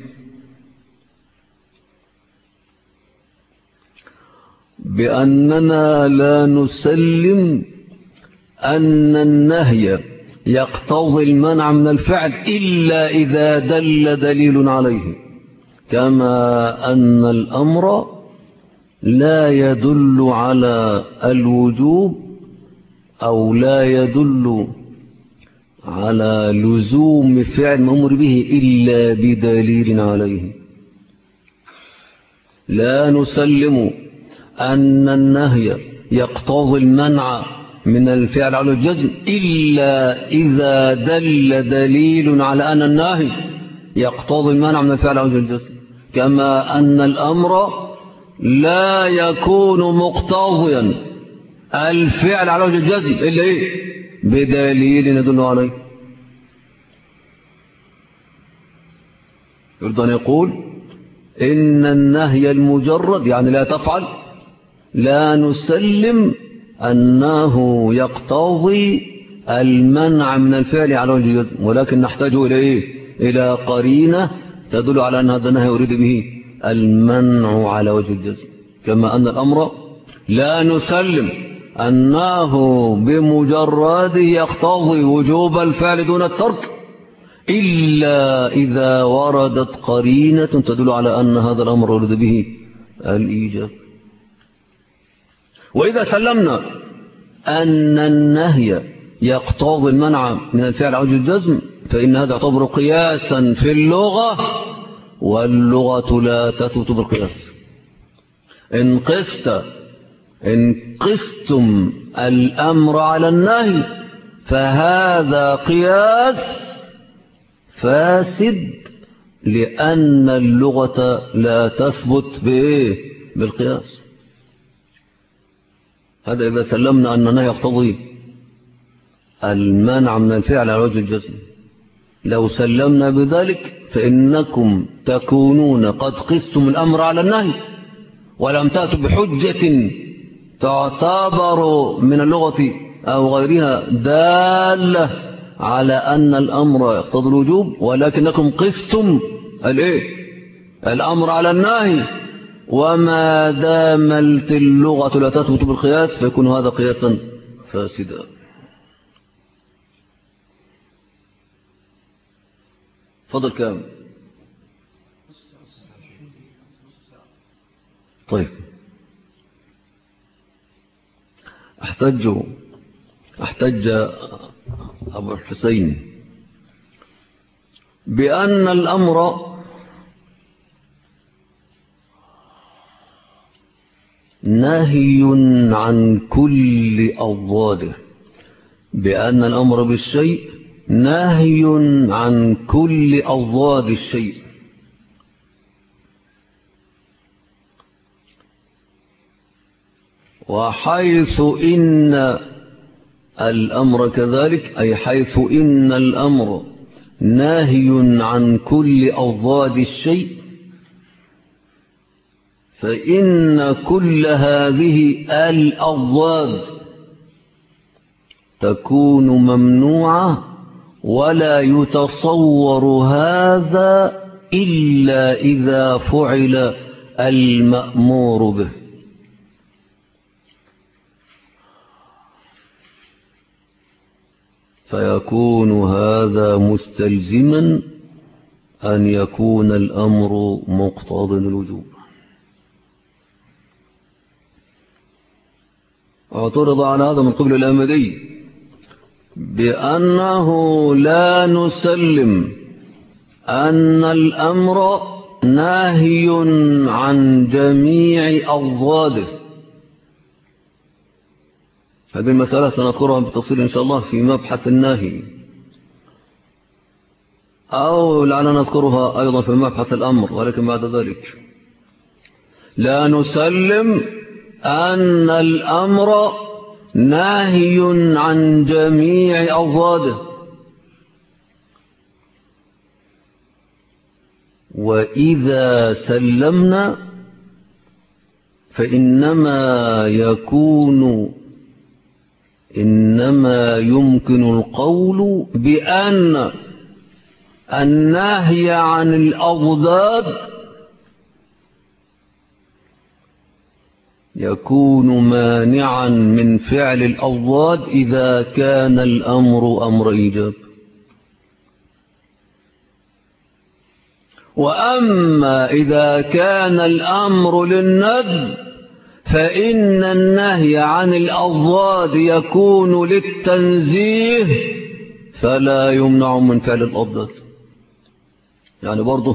S1: بأننا لا نسلم أن النهي يقتضي المنع من الفعل إلا إذا دل دليل عليه. كما أن الأمر لا يدل على الوجوب أو لا يدل على لزوم فعل المأمور به إلا بدليل عليه. لا نسلم أن النهي يقتضي المنع من الفعل على الجزم إلا إذا دل دليل على أن النهي يقتضي المنع من الفعل على الجزم، كما أن الأمر لا يكون مقتضيا الفعل على وجه الجزم إلا إيه؟ بدليل يدل عليه. يريد أن يقول إن النهي المجرد يعني لا تفعل لا نسلم أنه يقتضي المنع من الفعل على وجه الجزم، ولكن نحتاج إلى إيه؟ إلى قرينة تدل على أن هذا النهي يريد به المنع على وجه الجزم، كما أن الأمر لا نسلم أنه بمجرد يقتضي وجوب الفعل دون الترك إلا إذا وردت قرينة تدل على أن هذا الأمر يريد به الإيجاب. وإذا سلمنا أن النهي يقتضي المنع من الفعل على وجه الجزم فإن هذا يعتبر قياسا في اللغة، واللغة لا تثبت بالقياس. إن قستم الأمر على النهي فهذا قياس فاسد، لأن اللغة لا تثبت بالقياس. هذا إذا سلمنا أن النهي يقتضي المنع من الفعل على وجه الجزم. لو سلمنا بذلك فإنكم تكونون قد قستم الأمر على النهي ولم تأتوا بحجة تعتبر من اللغة أو غيرها دالة على أن الأمر يقتضي الوجوب، ولكنكم قستم الأمر على النهي، وما دامت اللغة لا تثبت بالقياس فيكون هذا قياسا فاسدا. فضل كام؟ طيب، احتج أبو الحسين بأن الأمر نهي عن كل أضداده، بأن الأمر بالشيء نهي عن كل أضداد الشيء. وحيث إن الأمر كذلك، أي حيث إن الأمر ناهي عن كل أضداد الشيء، فإن كل هذه الأضداد تكون ممنوعة، ولا يتصور هذا إلا إذا فعل المأمور به. فيكون هذا مستلزما أن يكون الأمر مقتضى الوجوب. اعترض على هذا من قبل الآمدي بأنه لا نسلم أن الأمر ناهي عن جميع أضداده. هذه المسألة سنذكرها بالتفصيل إن شاء الله في مبحث الناهي، أو لعلنا نذكرها أيضا في مبحث الأمر، ولكن بعد ذلك لا نسلم أن الأمر ناهي عن جميع أضداده. وإذا سلمنا فإنما يمكن القول بأن النهي عن الأضداد يكون مانعا من فعل الأضداد إذا كان الأمر أمر إيجاب. وأما إذا كان الأمر للندب فإن النهي عن الأضداد يكون للتنزيه فلا يمنع من فعل الأضداد. يعني برضه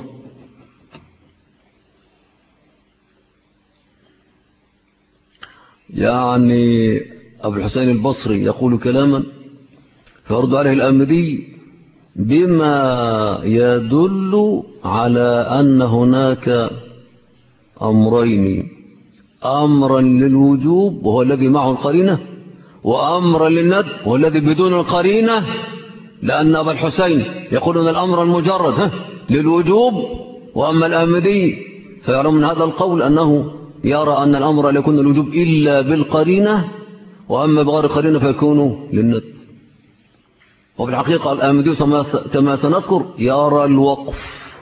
S1: يعني أبو الحسين البصري يقول كلاما فيرد عليه الآمدي بما يدل على أن هناك أمرين: أمرا للوجوب وهو الذي معه القرينة، وأمرا للندب وهو الذي بدون القرينة، لأن أبا الحسين يقول أن الأمر المجرد للوجوب، وأما الآمدي فيرى من هذا القول أنه يرى أن الأمر لا يكون الوجوب إلا بالقرينة، وأما بغير قرينة فيكون للندب. وفي الحقيقة الآمدي كما سنذكر يرى الوقف،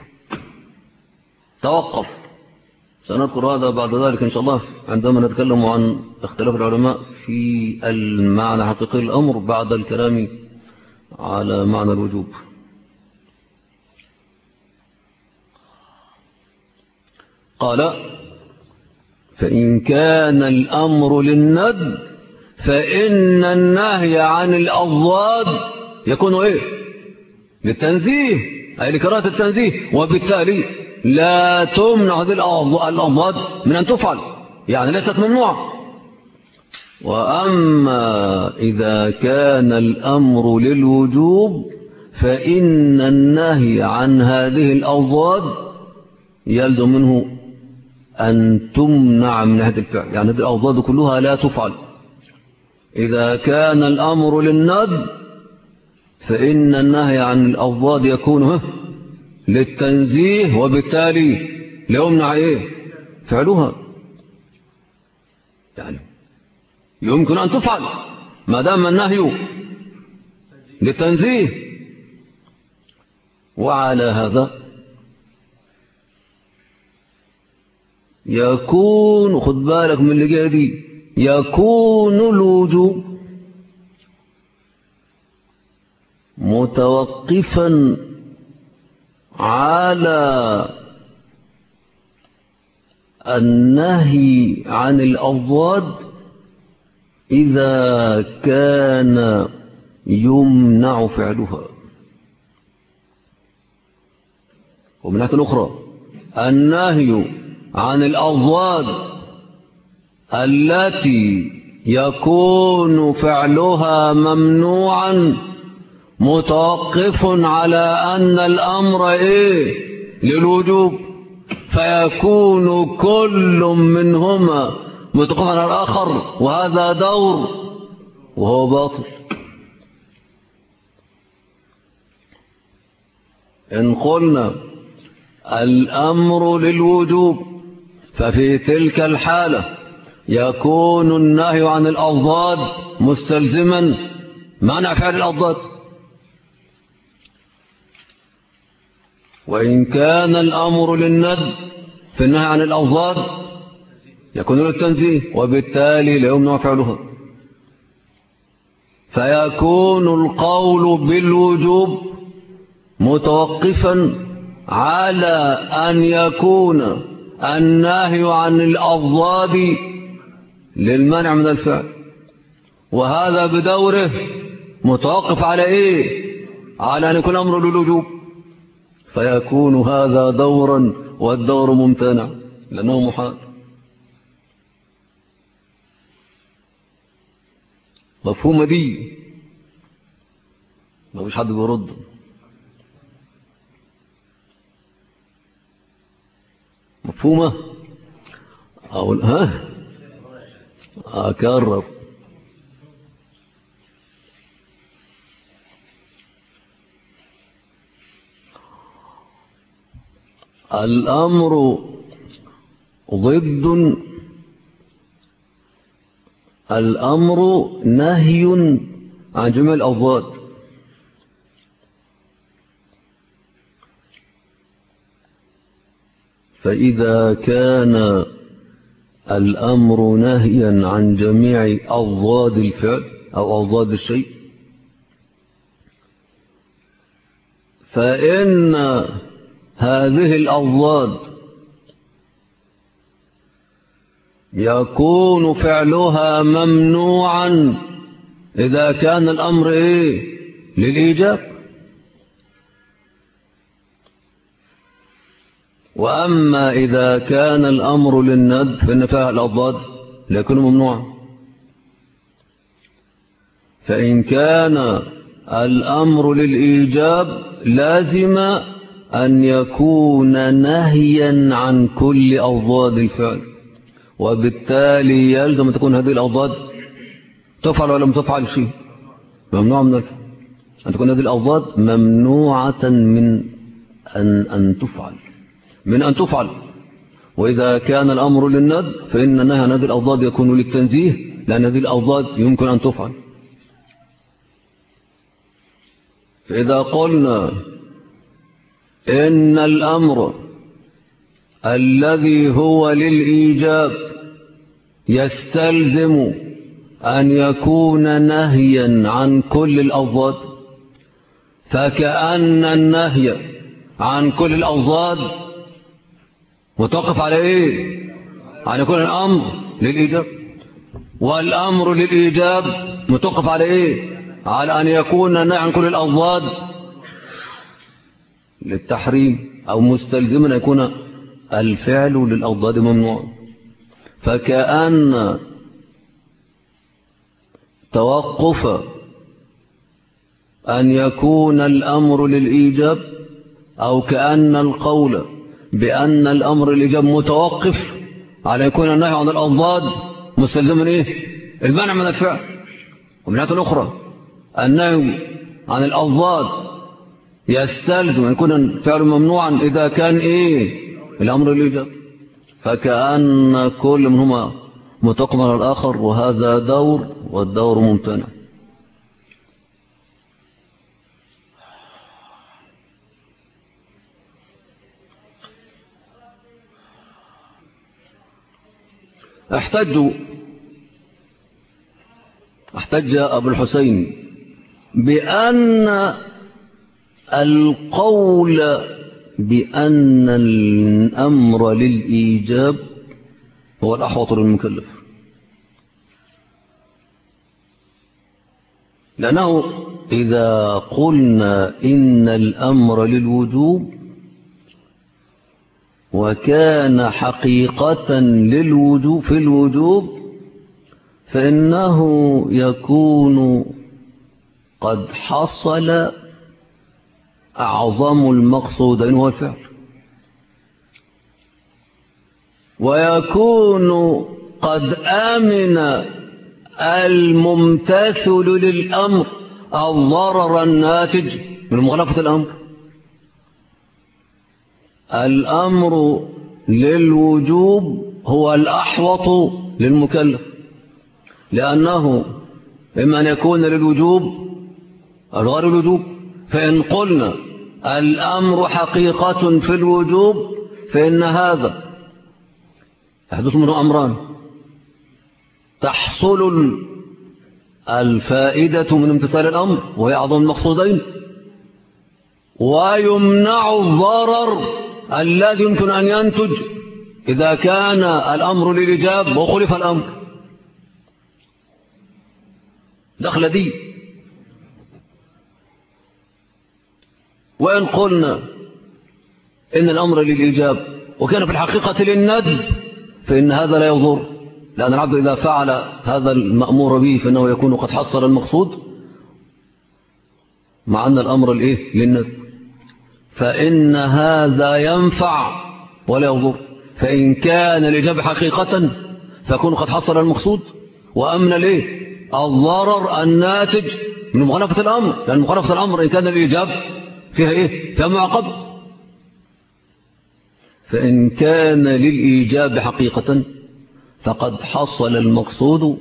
S1: توقف. سنذكر هذا بعد ذلك إن شاء الله عندما نتكلم عن اختلاف العلماء في المعنى حقيقي الأمر بعد الكلام على معنى الوجوب. قال: فإن كان الأمر للندب فإن النهي عن الأضداد يكون للتنزيه، أي لكراهة التنزيه، وبالتالي لا تمنع هذه الأضداد من أن تفعل، يعني ليست ممنوعة. وأما إذا كان الأمر للوجوب فإن النهي عن هذه الأضداد يلزم منه أن تمنع من هذا الفعل، يعني هذه الأضداد كلها لا تفعل. إذا كان الأمر للندب فإن النهي عن الأضداد يكون للتنزيه، وبالتالي لا يمنع فعلها، يعني يمكن أن تفعل ما دام النهي للتنزيه. وعلى هذا يكون، خد بالك من اللي جاي دي، يكون الوجوب متوقفا على النهي عن الأضداد إذا كان يمنع فعلها. ومن ناحية أخرى النهي عن الأضداد التي يكون فعلها ممنوعا متوقف على أن الأمر للوجوب، فيكون كل منهما متوقف على الآخر، وهذا دور وهو باطل. إن قلنا الأمر للوجوب ففي تلك الحالة يكون النهي عن الأضداد مستلزما منع فعل الأضداد. وإن كان الأمر للندب في النهي عن الأضداد يكون للتنزيه، وبالتالي لا يمنع فعلها، فيكون القول بالوجوب متوقفا على أن يكون النهي عن الأضداد للمنع من الفعل، وهذا بدوره متوقف على على أن يكون الأمر للوجوب، فيكون هذا دورا والدور ممتنع لأنه محال. مفهومة دي؟ ما فيش حد بيرد. مفهومة؟ أقول أكرر. الأمر ضد الأمر نهي عن جميع الأضداد، فإذا كان الأمر نهيا عن جميع أضداد الفعل أو أضداد الشيء فإن هذه الأضداد يكون فعلها ممنوعا إذا كان الأمر للإيجاب، وأما إذا كان الأمر للندب فإن فيها الأضداد لا يكون ممنوعا. فإن كان الأمر للإيجاب لازم أن يكون نهيا عن كل أضداد الفعل، وبالتالي يلزم أن تكون هذه الأضداد تفعل ولا لم تفعل شيء ممنوع من الفعل، أن تكون هذه الأضداد ممنوعة من أن تفعل. وإذا كان الأمر للندب فإن نهي عن هذه الأضداد يكون للتنزيه، لأن هذه الأضداد يمكن أن تفعل. فإذا قلنا إن الأمر الذي هو للإيجاب يستلزم أن يكون نهيا عن كل الأضداد، فكأن النهي عن كل الأضداد متوقف على أن يكون الأمر للإيجاب، والأمر للإيجاب متوقف على على أن يكون النهي عن كل الأضداد للتحريم، أو مستلزما أن يكون الفعل للأضداد ممنوع. فكأن توقف أن يكون الأمر للإيجاب، أو كأن القول بأن الأمر للإيجاب متوقف على أن يكون النهي عن الأضداد مستلزما المنع من الفعل. ومن ناحية أخرى النهي عن الأضداد يستلزم أن يكون الفعل ممنوعا إذا كان الأمر للإيجاب، فكأن كل منهما متوقف على الآخر، وهذا دور والدور ممتنع. احتج أبو الحسين بأن القول بأن الأمر للإيجاب هو الأحوط للمكلف، لأنه إذا قلنا إن الأمر للوجوب وكان حقيقة للوجوب في الوجوب فإنه يكون قد حصل أعظم المقصودين هو الفعل، ويكون قد آمن الممتثل للأمر الضرر الناتج من مخالفة الأمر. الأمر للوجوب هو الأحوط للمكلف، لأنه إما أن يكون للوجوب أو غير الوجوب. فإن قلنا الأمر حقيقة في الوجوب فإن هذا يحدث منه أمران: تحصل الفائدة من امتثال الأمر وهي أعظم المقصودين، ويمنع الضرر الذي يمكن أن ينتج إذا كان الأمر للإيجاب وخلف الأمر. دخل دي. وإن قلنا إن الأمر للإيجاب وكان في الحقيقة للندب فإن هذا لا يضر، لأن العبد إذا فعل هذا المأمور به فإنه يكون قد حصل المقصود، مع أن الأمر للندب، فإن هذا ينفع ولا يضر. فإن كان الإيجاب حقيقة فيكون قد حصل المقصود وأمن الضرر الناتج من مخالفة الأمر، لأن مخالفة الأمر إن كان الإيجاب فيها فيها معقب. فإن كان للإيجاب حقيقة فقد حصل المقصود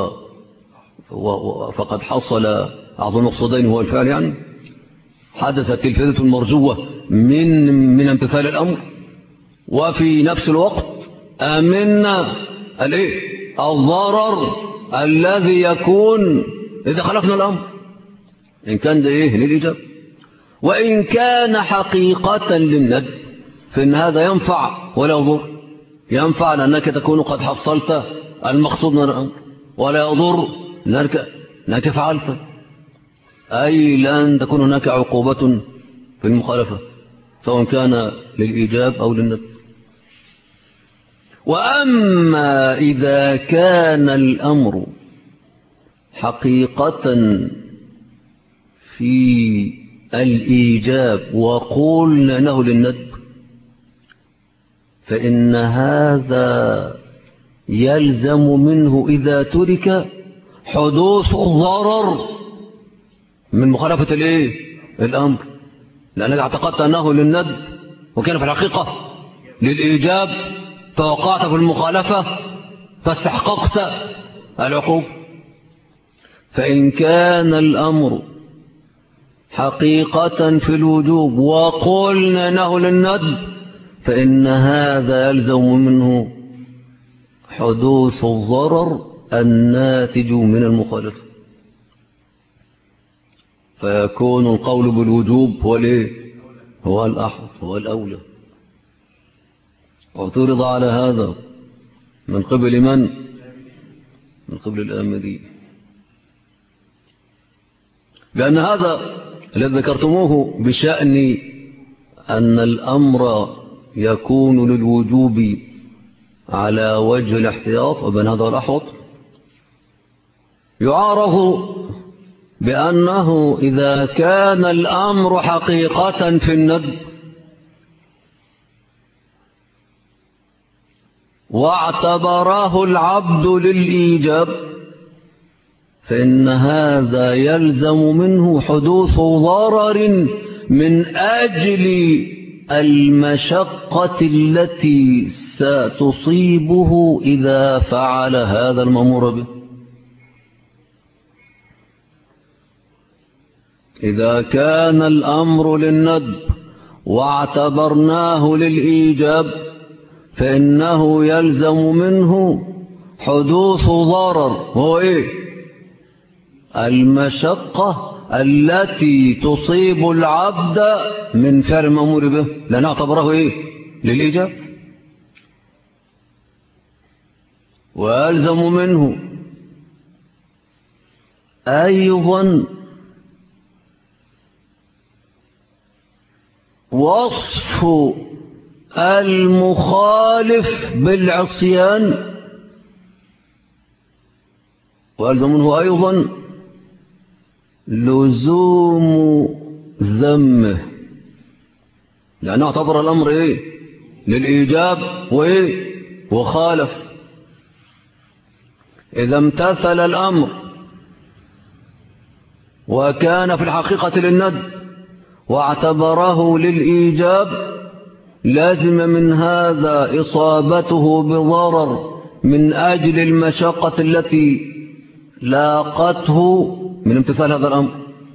S1: فقد حصل أعظم المقصودين هو الفعل، يعني حدثت الفائدة المرجوة من امتثال الأمر، وفي نفس الوقت آمنا الضرر الذي يكون إذا خلفنا الأمر إن كان ده للإيجاب. وإن كان حقيقة للندب فإن هذا ينفع ولا يضر. ينفع لأنك تكون قد حصلت المقصود من الأمر، ولا يضر لأنك فعلت، أي لن تكون هناك عقوبة في المخالفة سواء كان للإيجاب أو للندب. وأما إذا كان الأمر حقيقة في الإيجاب وقلنا أنه للندب فإن هذا يلزم منه إذا ترك حدوث الضرر من مخالفة الأمر، لأنك اعتقدت أنه للندب وكان في الحقيقة للإيجاب فوقعت في المخالفة فاستحققت العقوبة. فإن كان الأمر حقيقة في الوجوب وقلنا أنه للندب فإن هذا يلزم منه حدوث الضرر الناتج من المخالفة، فيكون القول بالوجوب هو الأحوط هو الأولى. واعترض على هذا من قبل من؟ من قبل الآمدي، لأن هذا الذي ذكرتموه بشأن أن الأمر يكون للوجوب على وجه الاحتياط وبين هذا الأحوط يعارض بأنه إذا كان الأمر حقيقة في الندب واعتبره العبد للإيجاب فإن هذا يلزم منه حدوث ضرر من أجل المشقة التي ستصيبه إذا فعل هذا المأمور به. إذا كان الأمر للندب واعتبرناه للإيجاب فإنه يلزم منه حدوث ضرر هو المشقة التي تصيب العبد من فعل المأمور به، لأن اعتبره للإيجاب. ويلزم منه أيضا وصف المخالف بالعصيان، ويلزم منه أيضا لزوم ذمه، لأنه اعتبر الأمر للإيجاب وخالف. إذا امتثل الأمر وكان في الحقيقة للندب واعتبره للإيجاب لازم من هذا إصابته بضرر من أجل المشقة التي لاقته من امتثال هذا الأمر.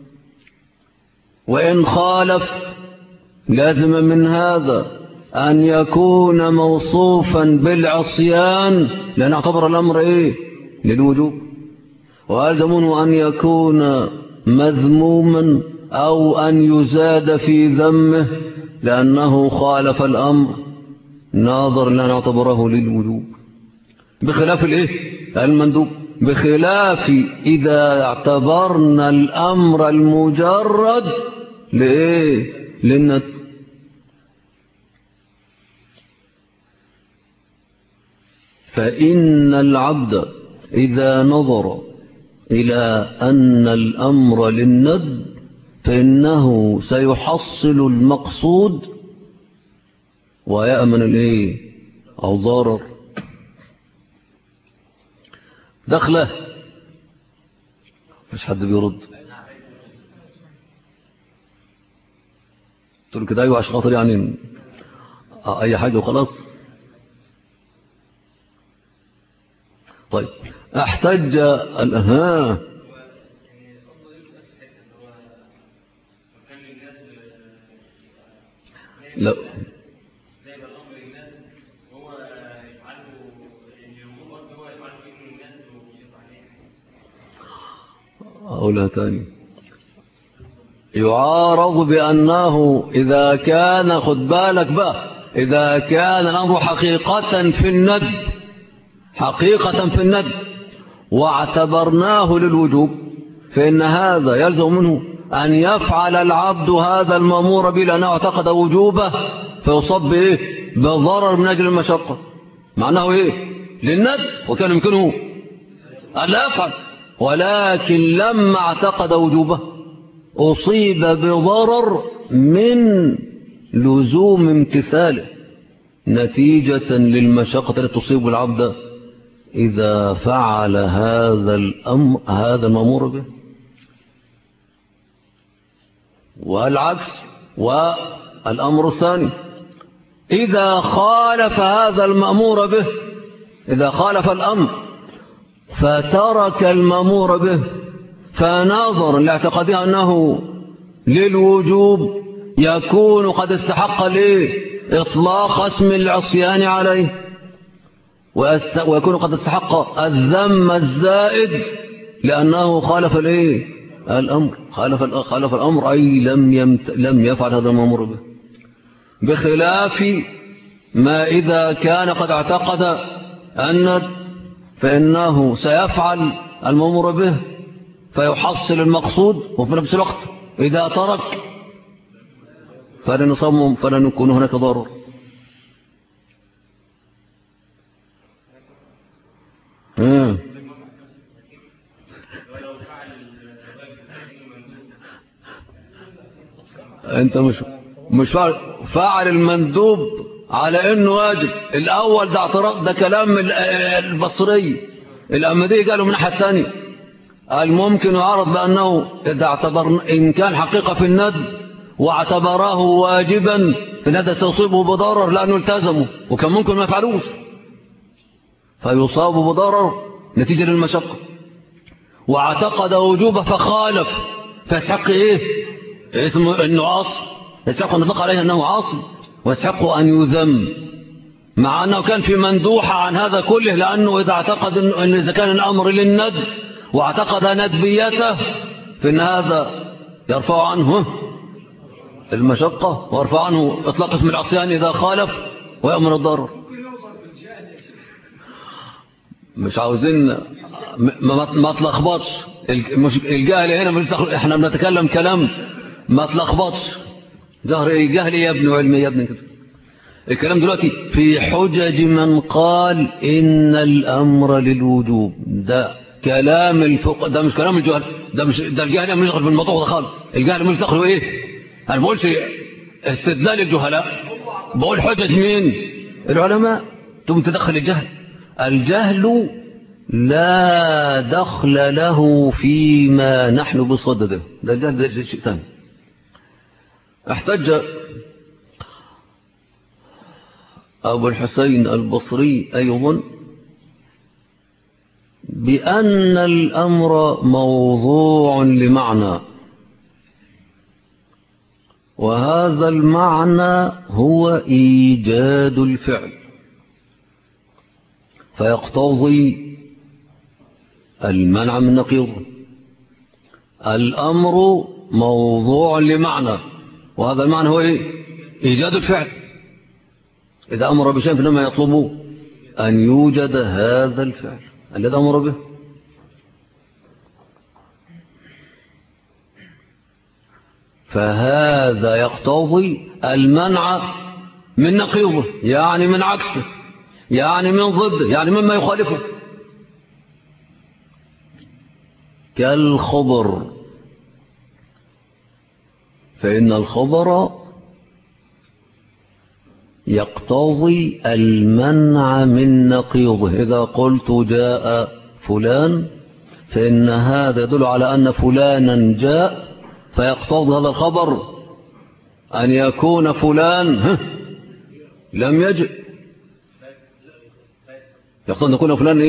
S1: وإن خالف لازم من هذا أن يكون موصوفا بالعصيان لأن اعتبر الأمر للوجوب. وألزمه أن يكون مذموما أو أن يزاد في ذمه لأنه خالف الأمر ناظر لأن اعتبره للوجوب، بخلاف المندوب، بخلاف إذا اعتبرنا الأمر المجرد للندب. فإن العبد إذا نظر إلى أن الأمر للندب فإنه سيحصل المقصود ويأمن الضرر. دخله مش حد بيرد، قلت له كده أيوة عشان خاطر يعني أي حاجة وخلاص. طيب احتج لا أقولها تاني. يعارض بأنه إذا كان، خد بالك بقى، إذا كان الأمر حقيقة في الند، حقيقة في الند واعتبرناه للوجوب، فإن هذا يلزم منه أن يفعل العبد هذا المأمور به لأنه اعتقد وجوبه، فيصاب بإيه؟ بضرر من أجل المشقة. معناه إيه؟ للند، وكان يمكنه أن لا يفعل، ولكن لما اعتقد وجوبه أصيب بضرر من لزوم امتثاله نتيجة للمشقة التي تصيب العبد إذا فعل هذا الأمر، هذا المأمور به. والعكس، والأمر الثاني إذا خالف هذا المأمور به، إذا خالف الأمر فترك المأمور به فنظر لاعتقاده أنه للوجوب، يكون قد استحق إطلاق اسم العصيان عليه، ويكون قد استحق الذم الزائد لأنه خالف الأمر، خالف الأمر أي لم يفعل هذا المأمور به، بخلاف ما إذا كان قد اعتقد أن فإنه سيفعل المأمور به فيحصل المقصود، وفي نفس الوقت إذا ترك فلن يكون هناك ضرر. أنت مش فاعل المندوب على إنه واجب. الأول ده اعتراض، ده كلام البصري. الأمدي قالوا من الناحية الثانية الممكن يعرض بأنه إذا اعتبر إن كان حقيقة في الند واعتبره واجبا فإن سيصيبه بضرر لأنه التزمه، وكان ممكن ما يفعلوش فيصاب بضرر نتيجة للمشقة، واعتقد وجوبه فخالف فيسحق اسمه أنه عاصي، يسحق أن نطلق عليه أنه عاصي، ويسحق أن يذم، مع أنه كان في مندوحة عن هذا كله، لأنه إذا اعتقد أن إذا كان الأمر للند واعتقد ندبيته فإن هذا يرفع عنه المشقة ويرفع عنه إطلاق اسم العصيان إذا خالف ويأمر الضرر. مش عاوزين ما تلخبطش الجاهل هنا، مش احنا بنتكلم كلام ما تلخبطش. ظهر الجهل يا ابن علمي يا ابن كده. الكلام دلوقتي في حجج من قال إن الأمر للوجوب، ده كلام الفقه، ده مش كلام الجهل، ده الجهل مش دخل في الموضوع ده خالص. الجهل مش دخل ايه؟ انا ما بقولش استدلال الجهلاء، بقول حجج مين؟ العلماء. ثم تدخل الجهل لا دخل له فيما نحن بصدده، ده الجهل ده شيء ثاني. احتج أبو الحسين البصري أيضا بأن الأمر موضوع لمعنى، وهذا المعنى هو إيجاد الفعل، فيقتضي المنع من نقيضه. الأمر موضوع لمعنى، وهذا المعنى هو إيجاد الفعل. إذا أمر بشيء فإنما يطلب أن يوجد هذا الفعل الذي أمر به. فهذا يقتضي المنع من نقيضه، يعني من عكسه، يعني من ضده، يعني مما يخالفه، كالخبر، فإن الخبر يقتضي المنع من نقيضه. إذا قلت جاء فلان فإن هذا يدل على أن فلانا جاء، فيقتضي هذا الخبر أن يكون فلان لم يجئ، يقتضي أن يكون فلان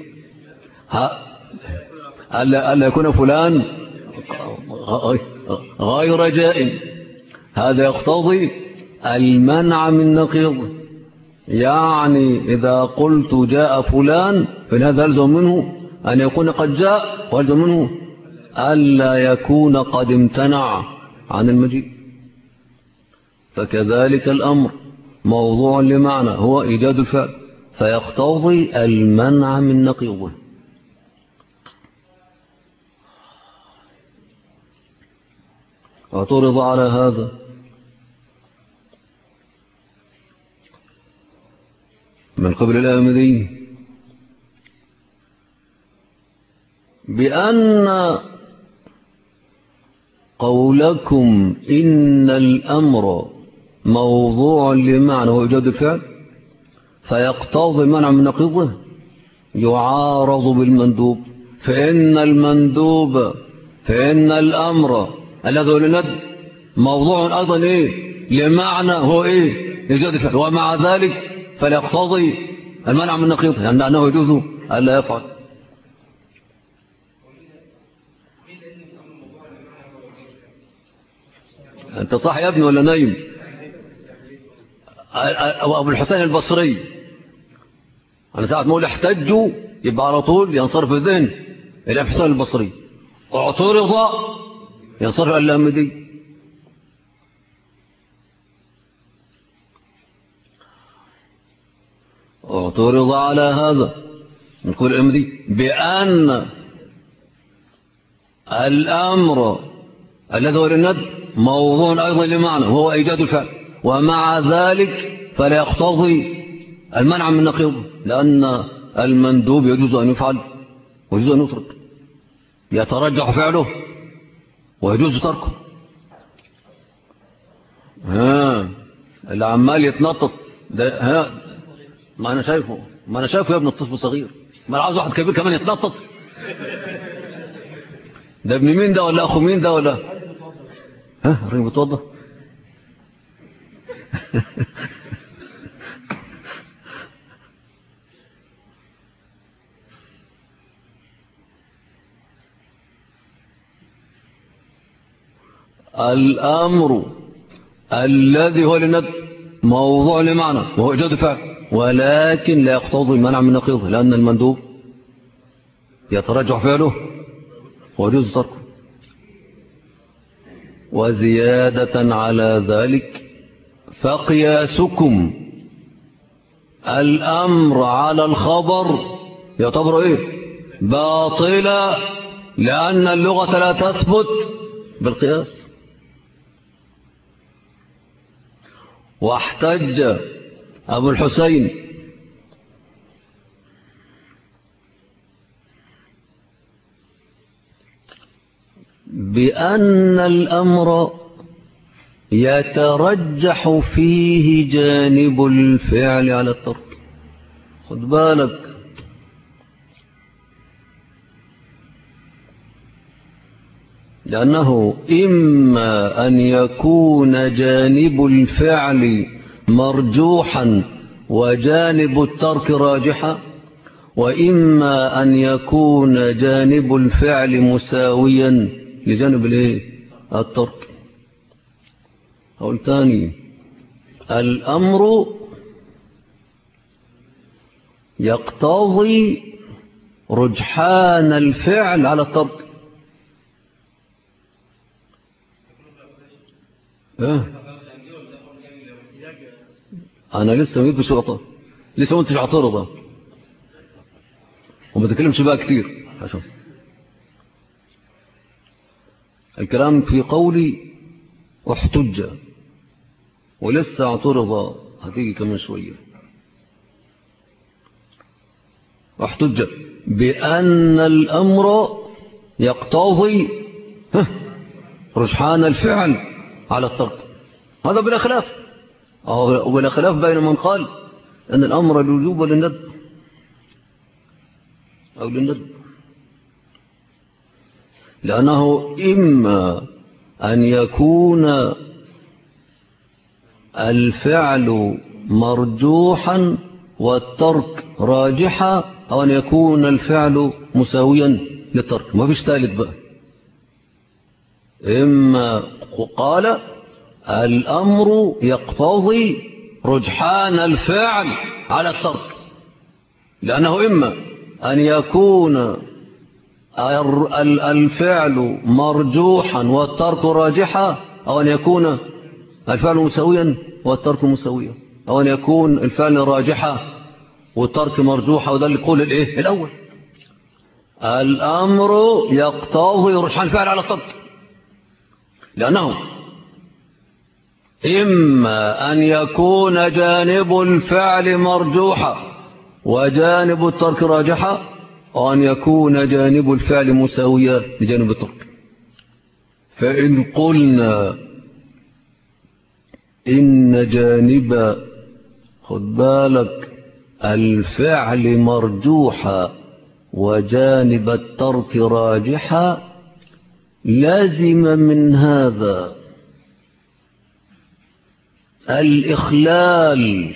S1: ألا يكون فلان غير جائن. هذا يقتضي المنع من نقيضه، يعني إذا قلت جاء فلان فإن هذا يلزم منه أن يكون قد جاء، ويلزم منه ألا يكون قد امتنع، عن المجيء. فكذلك الأمر موضوع لمعنى هو إيجاد الفعل، فيقتضي المنع من نقيضه. اعترض على هذا من قبل الآمدين بأن قولكم إن الأمر موضوع لمعنى هو إيجاد الفعل فيقتضي المنع من نقيضه يعارض بالمندوب، فإن الأمر الذي هو للند موضوع أيضا لمعنى هو إيجاد الفعل، ومع ذلك فليقتضي المنع من نقيضه، يعني أنه يجوز ألا يفعل. أنت صح يا ابني ولا نايم؟ أبو الحسين البصري أنا ساعة ما أقول احتجوا يبقى على طول ينصرف الذهن إلى الحسين البصري، اعترض ينصرف الآمدي. اعترض على هذا نقول الآمدي بأن الأمر الذي هو للند موضوع أيضا لمعنى وهو إيجاد الفعل، ومع ذلك فلا يقتضي المنع من نقيضه، لأن المندوب يجوز أن يفعل ويجوز أن يترك، يترجح فعله ويجوز تركه. اللي عمال يتنطط ده ما أنا شايفه يا ابن الطفل صغير، ما أنا عاوز واحد كبير كمان يتنطط. ده ابن مين ده ولا أخو مين ده ولا الراجل بتوضى. الأمر الذي هو للند موضوع لمعنى وهو إيجاد فعل، ولكن لا يقتضي المنع من نقيضه، لأن المندوب يترجح فعله ويجوز تركه. وزيادة على ذلك فقياسكم الأمر على الخبر يعتبر باطلا، لأن اللغة لا تثبت بالقياس. واحتج أبو الحسين بأن الأمر يترجح فيه جانب الفعل على الترك. خد بالك، لأنه إما أن يكون جانب الفعل مرجوحا وجانب الترك راجحا، وإما أن يكون جانب الفعل مساويا لجانب الترك. أقول تاني، الأمر يقتضي رجحان الفعل على الترك. أنا لسه ما جبتش غطاء، لسه ما انتش اعترض وما تكلمش بقى كتير عشان الكلام في قولي واحتج، ولسه اعترض هتيجي كمان شوية. واحتج بأن الأمر يقتضي رجحان الفعل على الترك، هذا بلا خلاف، وبلا خلاف بين من قال أن الأمر للوجوب وللندب أو للندب، لأنه إما أن يكون الفعل مرجوحا والترك راجحا، أو أن يكون الفعل مساويا للترك، ما فيش ثالث بقى. إما قال الأمر يقتضي رجحان الفعل على الترك، لأنه إما أن يكون الفعل مرجوحا والترك راجحا، أو أن يكون الفعل مساويا والترك مساويا، أو أن يكون الفعل راجحة والترك مرجوحة. وده اللي يقول الإيه الأول. الأمر يقتضي رجحان الفعل على الترك، لأنه إما أن يكون جانب الفعل مرجوحا وجانب الترك راجحا، أو أن يكون جانب الفعل مساويا لجانب الترك. فإن قلنا إن جانب خد بالك الفعل مرجوحا وجانب الترك راجحا، لازم من هذا الإخلال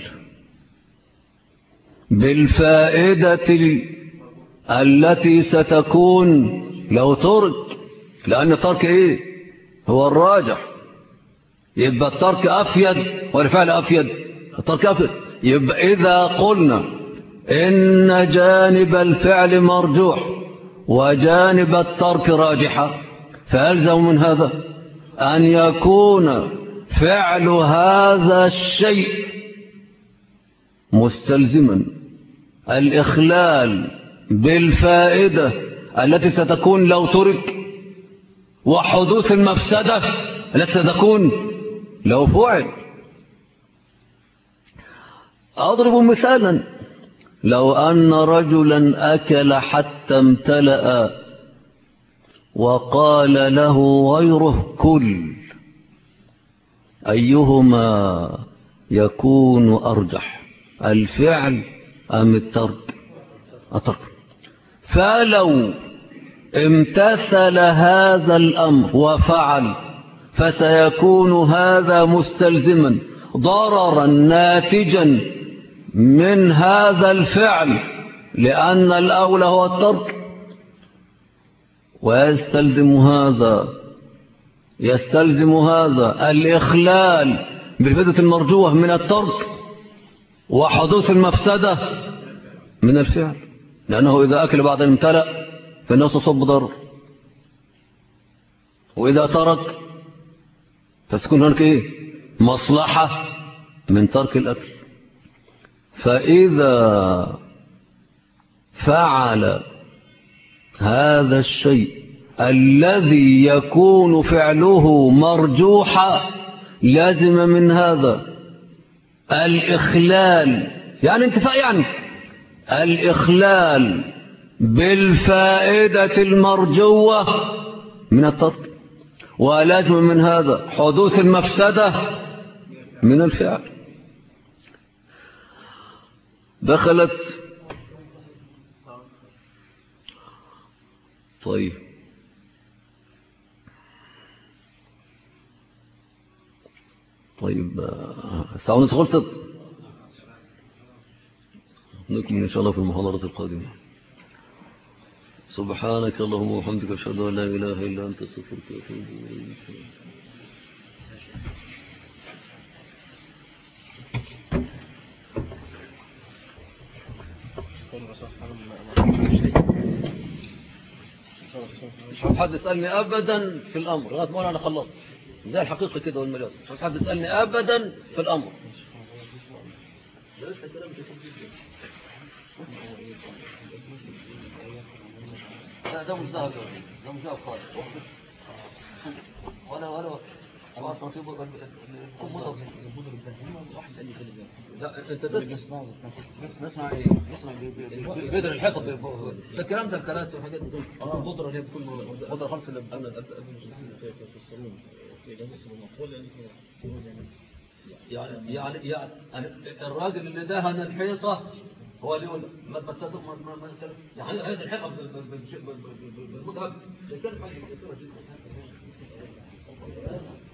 S1: بالفائدة التي ستكون لو ترك، لأن الترك إيه هو الراجح، يبقى الترك أفيد والفعل أفيد، الترك أفيد. يبقى إذا قلنا إن جانب الفعل مرجوح وجانب الترك راجحة، فألزم من هذا أن يكون فعل هذا الشيء مستلزما الإخلال بالفائدة التي ستكون لو ترك، وحدوث المفسدة التي ستكون لو فعل. أضرب مثالا: لو أن رجلا أكل حتى امتلأ وقال له غيره كل، أيهما يكون أرجح، الفعل أم الترك؟ الترك. فلو امتثل هذا الأمر وفعل فسيكون هذا مستلزما ضررا ناتجا من هذا الفعل، لأن الأولى هو الترك، يستلزم هذا الإخلال بالفائدة المرجوة من الترك وحدوث المفسدة من الفعل، لأنه إذا أكل بعد أن امتلأ فإنه سيصب ضرر، وإذا ترك فسيكون هناك إيه مصلحة من ترك الأكل. فإذا فعل هذا الشيء الذي يكون فعله مرجوحا، لازم من هذا الإخلال، يعني انتفاء، يعني الإخلال بالفائدة المرجوة من الترك، ولازم من هذا حدوث المفسدة من الفعل. دخلت طيب ساعة ونص خلصت، نكمل إن شاء الله في المحاضرة القادمة. سبحانك اللهم وبحمدك أشهد أن لا إله إلا أنت أستغفرك وأتوب إليك. مش حد يسألني أبدا في الأمر لغاية ما أنا خلصت، زي الحقيقة كده والمجاز. مش حد يسألني أبدا في الأمر. ده مش ذهب، ده مش ذهب خالص، ولا انت نسمع ايه؟ نسمع بدر الحقب ده الكلام ده الكلام والحاجات دي. البودره اللي هي بتكون بودره خالص اللي في الصالون يعني الراجل اللي دهن الحيطه هو اللي يقول ما تصدق ما يعني هذه الحقب بالمذهب ده كلام حاجه كثيره جدا.